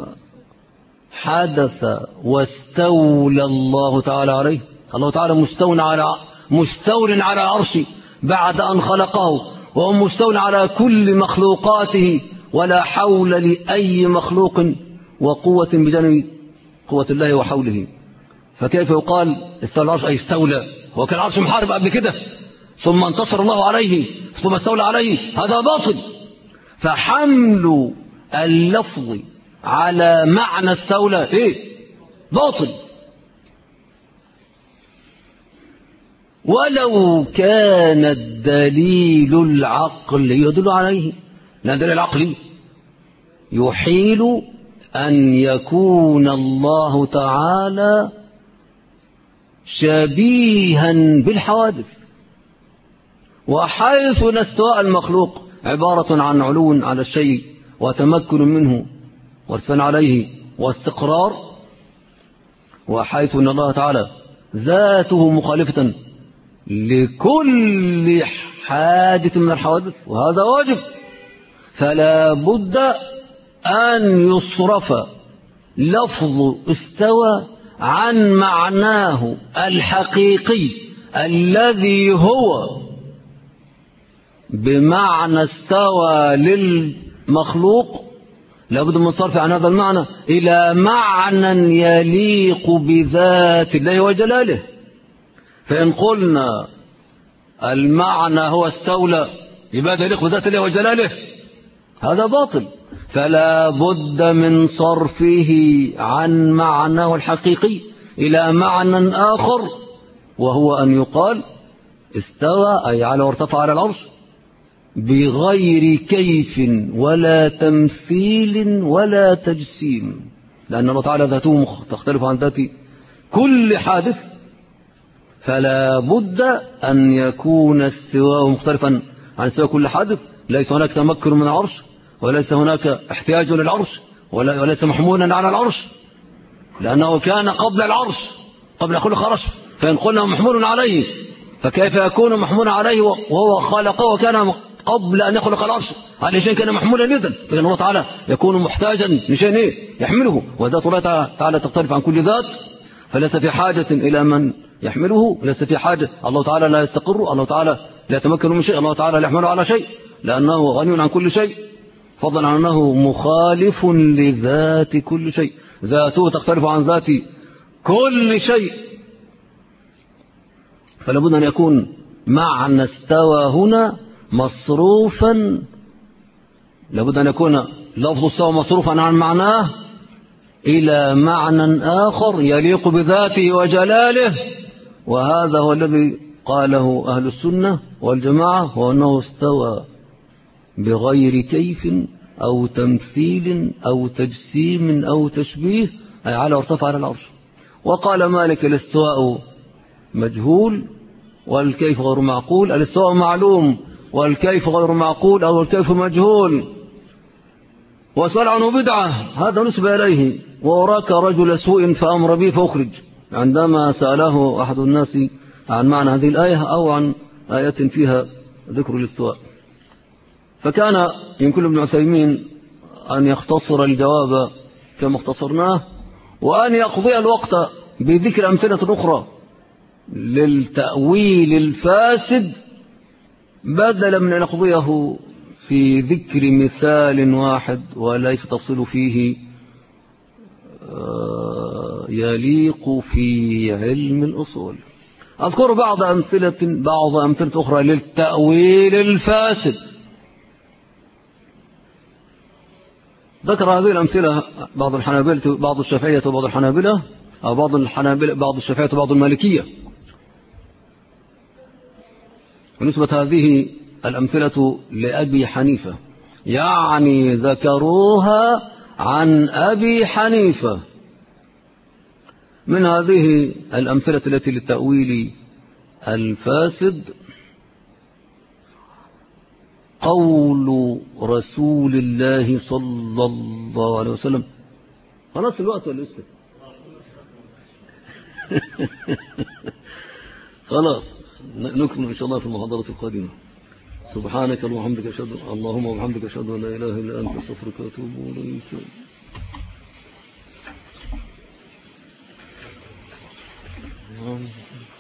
حدث واستولى الله تعالى عليه؟ الله تعالى مستول على عرشه بعد أن خلقه، وهو مستول على كل مخلوقاته، ولا حول لأي مخلوق وقوة بجانب قوة الله وحوله. فكيف يقال استولى العرش أي استولى؟ وكان العرش محارب قبل كده ثم انتصر الله عليه ثم استولى عليه، هذا باطل. فحمل اللفظ على معنى استولى باطل. ولو كان الدليل العقلي يدل عليه، لا دليل العقلي يحيل أن يكون الله تعالى شبيها بالحوادث. وحيث استواء المخلوق عبارة عن علو على الشيء وتمكن منه وارتفاع عليه واستقرار، وحيث أن الله تعالى ذاته مخالفة لكل حادث من الحوادث وهذا واجب، فلا بد أن يصرف لفظ استوى عن معناه الحقيقي الذي هو بمعنى استوى للمخلوق، لابد من صرف عن هذا المعنى إلى معنى يليق بذات الله وجلاله. فإن قلنا المعنى هو استولى يبقى يليق بذات الله وجلاله، هذا باطل. فلا بد من صرفه عن معناه الحقيقي إلى معنى آخر، وهو أن يقال استوى أي على وارتفع على العرش بغير كيف ولا تمثيل ولا تجسيم، لأن الله تعالى ذاته تختلف عن ذات كل حادث، فلا بد أن يكون استواء مختلفا عن استواء كل حادث. ليس هناك تمكن من العرش، وليس هناك احتياج للعرش، وليس محمولا على العرش، لأنه كان قبل العرش قبل خلق العرش. فإن قلنا محمول عليه فكيف يكون محمولا عليه وهو خالقه وكان قبل أن يخلق العرش على شيء كان محمولا إذن؟ فإن الله تعالى يكون محتاجا لشيء يحمله، وذات الله تعالى تختلف عن كل ذات، فليس في حاجة إلى من يحمله، ليس في حاجة. الله تعالى لا يستقر، الله تعالى لا يتمكن من شيء، الله تعالى لا يحمله على شيء لأنه غني عن كل شيء، فضلا عن أنه مخالف لذات كل شيء، ذاته تختلف عن ذات كل شيء. فلابد أن يكون معنى استوى هنا مصروفا، لابد أن يكون لفظ استوى مصروفا عن معناه إلى معنى آخر يليق بذاته وجلاله، وهذا هو الذي قاله أهل السنة والجماعة، وأنه استوى بغير كيف أو تمثيل أو تجسيم أو تشبيه، أي على وارتفع على العرش. وقال مالك الاستواء مجهول والكيف غير معقول، الاستواء معلوم والكيف غير معقول أو الكيف مجهول، وسؤال عنه بدعة هذا نسبة إليه. وأراك رجل سوء فأمر به فأخرج، عندما سأله أحد الناس عن معنى هذه الآية أو عن آية فيها ذكر الاستواء، فكان يمكن ابن عثيمين أن يختصر الجواب كما اختصرناه، وأن يقضي الوقت بذكر أمثلة أخرى للتأويل الفاسد بدلا من أن يقضيه في ذكر مثال واحد وليس تفصيل فيه يليق في علم الأصول. أذكر بعض أمثلة أخرى للتأويل الفاسد. ذكر هذه الأمثلة بعض الحنابلة بعض الشافعية وبعض الحنابلة، أو بعض الشافعية وبعض المالكية. ونسبة هذه الأمثلة لأبي حنيفة، يعني ذكروها عن أبي حنيفة. من هذه الأمثلة التي للتأويل الفاسد قول رسول الله صلى الله عليه وسلم. خلاص الوقت ولا لسه؟ خلاص نكمل إن شاء الله في المحاضرة القادمة. سبحانك اللهم وبحمدك أشهد أن لا إله إلا أنت أستغفرك وأتوب إليك.